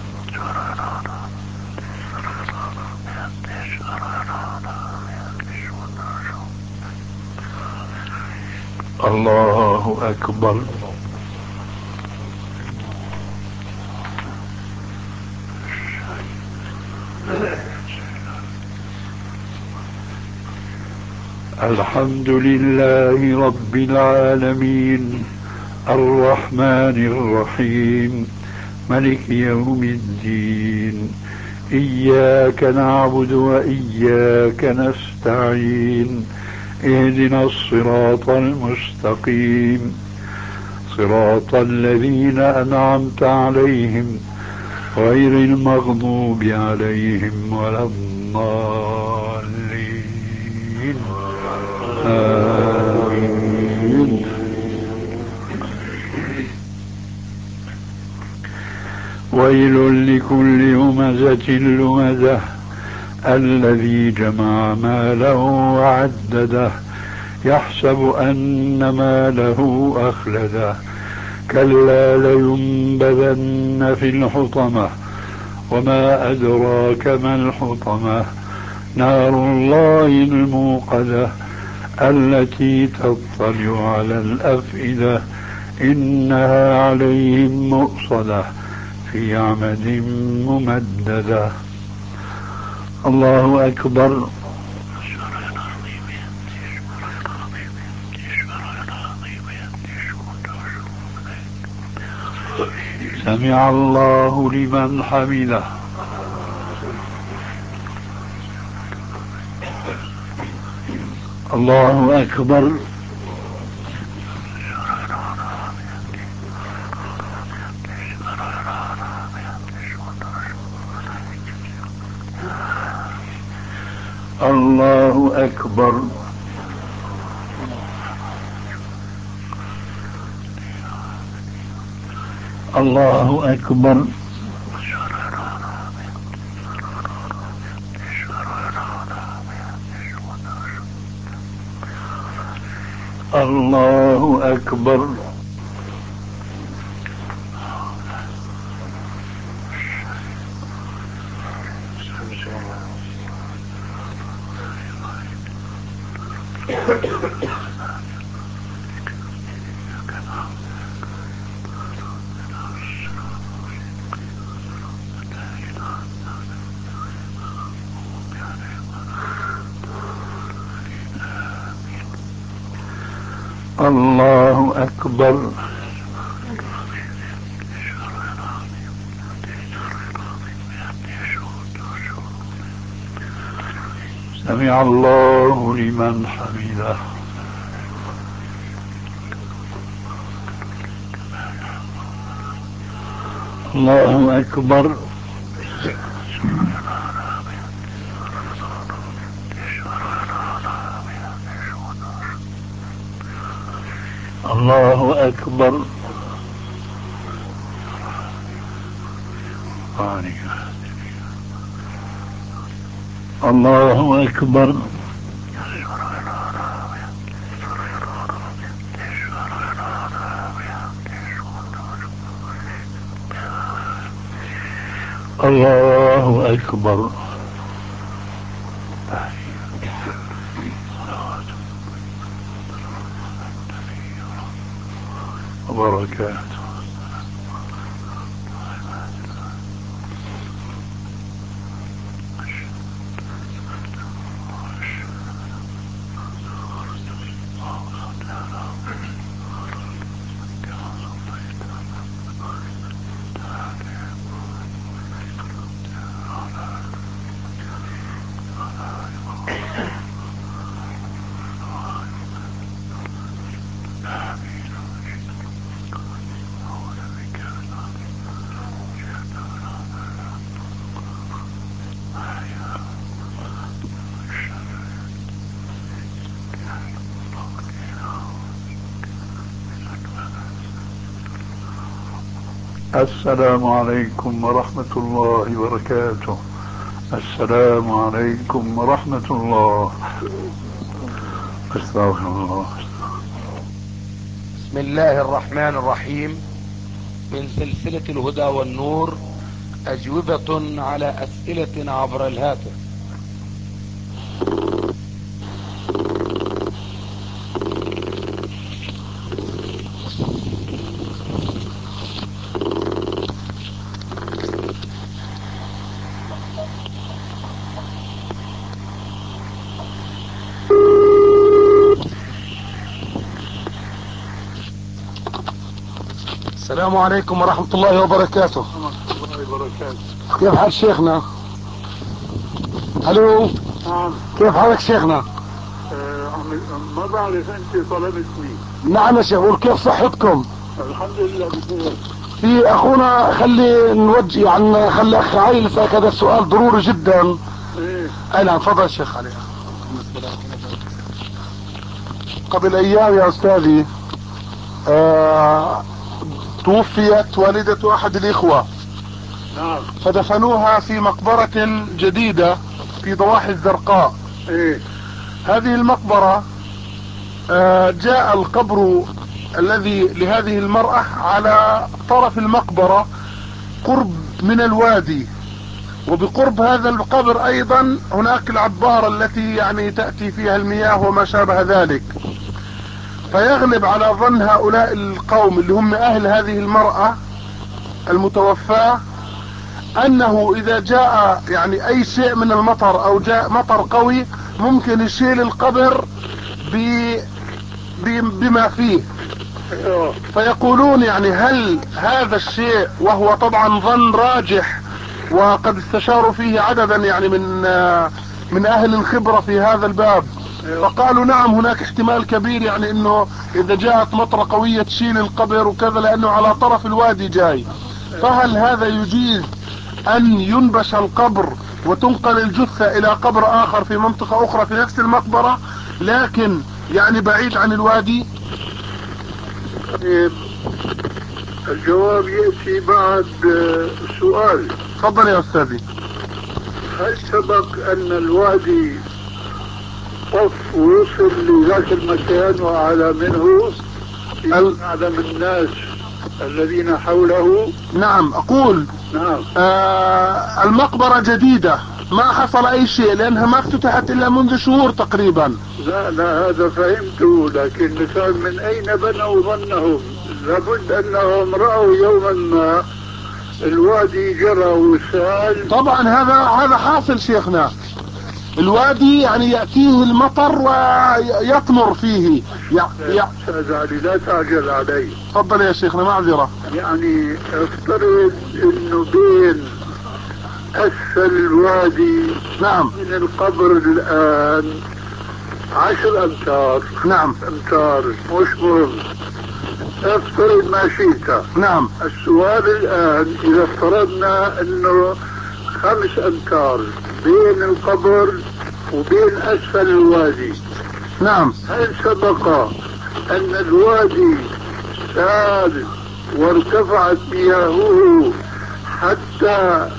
الله أكبر. الحمد لله رب العالمين الرحمن الرحيم ملك يوم الدين إياك نعبد وإياك نستعين اهدنا الصراط المستقيم صراط الذين أنعمت عليهم غير المغضوب عليهم ولا الضالين آمين. ويل لكل همزة لمزة الذي جمع ماله وعدده يحسب أن ماله أخلده كلا لينبذن في الحطمة وما أدراك ما الحطمة نار الله الموقدة التي تطلع على الأفئدة إنها عليهم مؤصدة في عمد ممددة. الله أكبر. سمع الله لمن حمده. الله أكبر. الله أكبر. الله أكبر. الله أكبر. الله أكبر. سمع الله لمن حمده. الله أكبر. الله أكبر. الله أكبر. الله أكبر. وبركاته. السلام عليكم ورحمة الله وبركاته. السلام عليكم ورحمة الله. استغفر الله. بسم الله الرحمن الرحيم. من سلسلة الهدى والنور أجوبة على أسئلة عبر الهاتف. السلام عليكم ورحمة الله وبركاته. الله وبركاته. كيف حال شيخنا؟ الو. نعم. كيف حالك شيخنا؟ ما بعرف انت طلبتني. نعم يا شيخ. كيف صحتكم؟ الحمد لله بخير. في اخونا خلي نوجه يعني خلي اخ علي يسألك هذا السؤال ضروري جدا. ايه. اي نعم تفضل شيخ علي. قبل ايام يا استاذي توفيت والدة احد الاخوة. نعم. فدفنوها في مقبرة جديدة في ضواحي الزرقاء. ايه. هذه المقبرة جاء القبر الذي لهذه المرأة على طرف المقبرة قرب من الوادي، وبقرب هذا القبر ايضا هناك العبارة التي يعني تأتي فيها المياه وما شابه ذلك. فيغلب على ظن هؤلاء القوم اللي هم اهل هذه المرأة المتوفاة انه اذا جاء يعني اي شيء من المطر او جاء مطر قوي ممكن يشيل القبر بما فيه. فيقولون يعني هل هذا الشيء، وهو طبعا ظن راجح وقد استشاروا فيه عددا يعني من اهل الخبرة في هذا الباب، فقالوا نعم هناك احتمال كبير يعني انه اذا جاءت مطرة قوية تشيل القبر وكذا لانه على طرف الوادي جاي. فهل هذا يجيز ان ينبش القبر وتنقل الجثة الى قبر اخر في منطقة اخرى في نفس المقبرة لكن يعني بعيد عن الوادي؟ الجواب يأتي بعد سؤال. تفضل يا استاذي. هل سبق ان الوادي طف ووصل لذاك المكان وأعلى منه أعلم الناس الذين حوله؟ نعم اقول نعم. المقبرة جديدة ما حصل اي شيء لانها ما افتتحت الا منذ شهور تقريبا. لا هذا فهمته، لكن مثال من اين بنوا ظنهم؟ لابد انهم رأوا يوما ما الوادي جرى وسال. طبعا هذا حاصل شيخنا. الوادي يعني يأتيه المطر ويطمر فيه. أستاذ علي لا تعجل علي. تفضل يا شيخنا معذرة. يعني افترض انه بين اسفل الوادي نعم من القبر الان 10 امتار. نعم امتار مش مهم، افترض ما شئت. نعم. السؤال الان اذا افترضنا انه 5 امتار بين القبر وبين اسفل الوادي، نعم، هل سبق ان الوادي سال وارتفعت مياهه حتى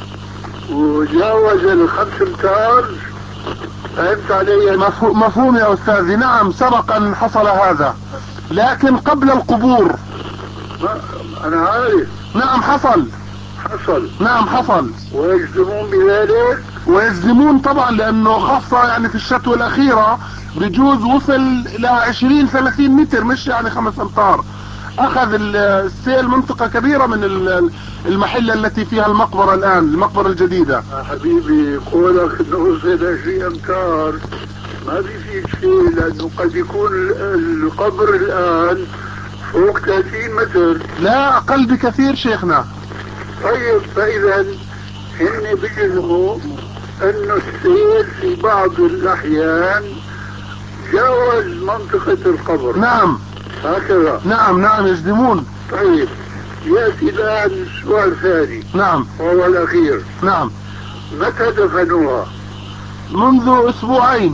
وجاوز 5 امتار؟ فهمت علي؟ مفهوم يا استاذي. نعم سبق ان حصل هذا لكن قبل القبور. انا عارف. نعم حصل. نعم حصل. ويجزمون بذلك؟ ويجزمون طبعا لانه خاصة يعني في الشتوى الاخيرة بجوز وصل الى 20-30 متر مش يعني 5 امتار. اخذ السيل منطقة كبيرة من المحلة التي فيها المقبرة الان، المقبرة الجديدة. حبيبي قولك انه وصل 20 امتار ما في شيء، لانه قد يكون القبر الان فوق 30 متر. لا اقل بكثير شيخنا. طيب فاذا هن بيجزموا انه السيل في بعض الاحيان جاوز منطقة القبر. نعم هكذا. نعم يجزمون. طيب يأتي الآن السؤال الثاني. نعم وهو الأخير. نعم. متى دفنوها؟ منذ أسبوعين.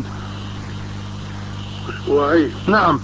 نعم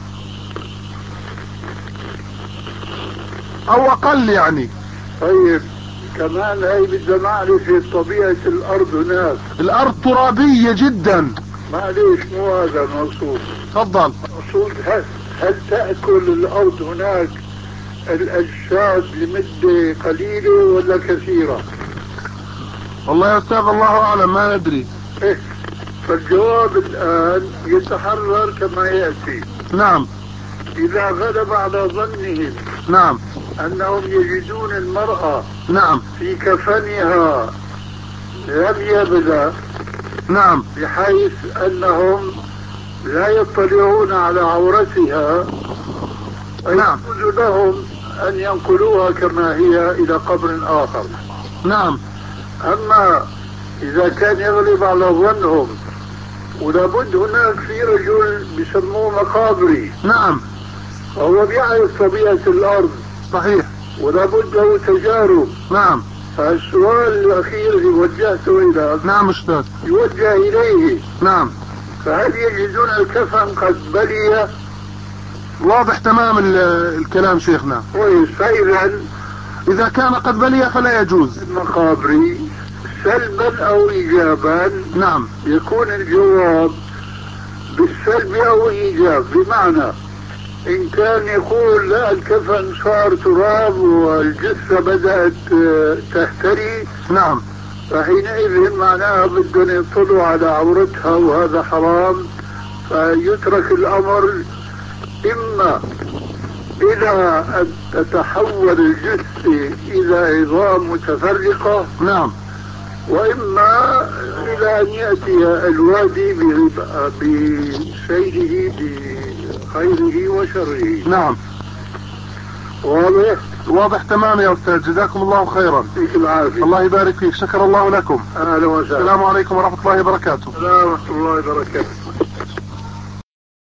أو أقل يعني. طيب كمان هاي بدنا نعرف طبيعة الأرض هناك. الأرض ترابية جدا. معليش مو هذا المقصود. تفضل. المقصود هل تأكل الأرض هناك الأجساد لمدة قليلة ولا كثيرة؟ والله يا أستاذ الله أعلم ما ندري. فالجواب الآن يتحرر كما يأتي. نعم. إذا غلب على ظنهم نعم أنهم يجدون المرأة نعم في كفنها لم يبلى، نعم، بحيث أنهم لا يطلعون على عورتها، نعم، يجوز لهم أن ينقلوها كما هي إلى قبر آخر. نعم. أما إذا كان يغلب على ظنهم، ولابد هناك في رجل بيسموه مقابري. نعم. وهو بيعرف طبيعة الأرض. صحيح. ولابد له تجارب. نعم. فالسؤال الأخير اللي وجهته إلى نعم أستاذ يوجه إليه. نعم. فهل يجدون الكفن قد بلي؟ واضح تمام الكلام شيخنا. فإذا إذا كان قد بلي فلا يجوز. المقابر سلبا أو إيجابا. نعم. يكون الجواب بالسلب أو إيجاب، بمعنى إن كان يقول لا الكفن صار تراب والجثة بدأت تهتري. نعم. فحينئذ معناها بدهم يطلعوا على عورتها وهذا حرام، فيترك الأمر إما إلى أن تتحول الجثة إلى عظام متفرقة. نعم. وإما إلى أن يأتي الوادي بسيره بخيره وشره. نعم. واضح تمام يا أستاذ، جزاكم الله خيرا. فيك العافية. الله يبارك فيك، شكر الله لكم. أهلا وسهلا. السلام عليكم ورحمة الله وبركاته. ورحمة الله وبركاته.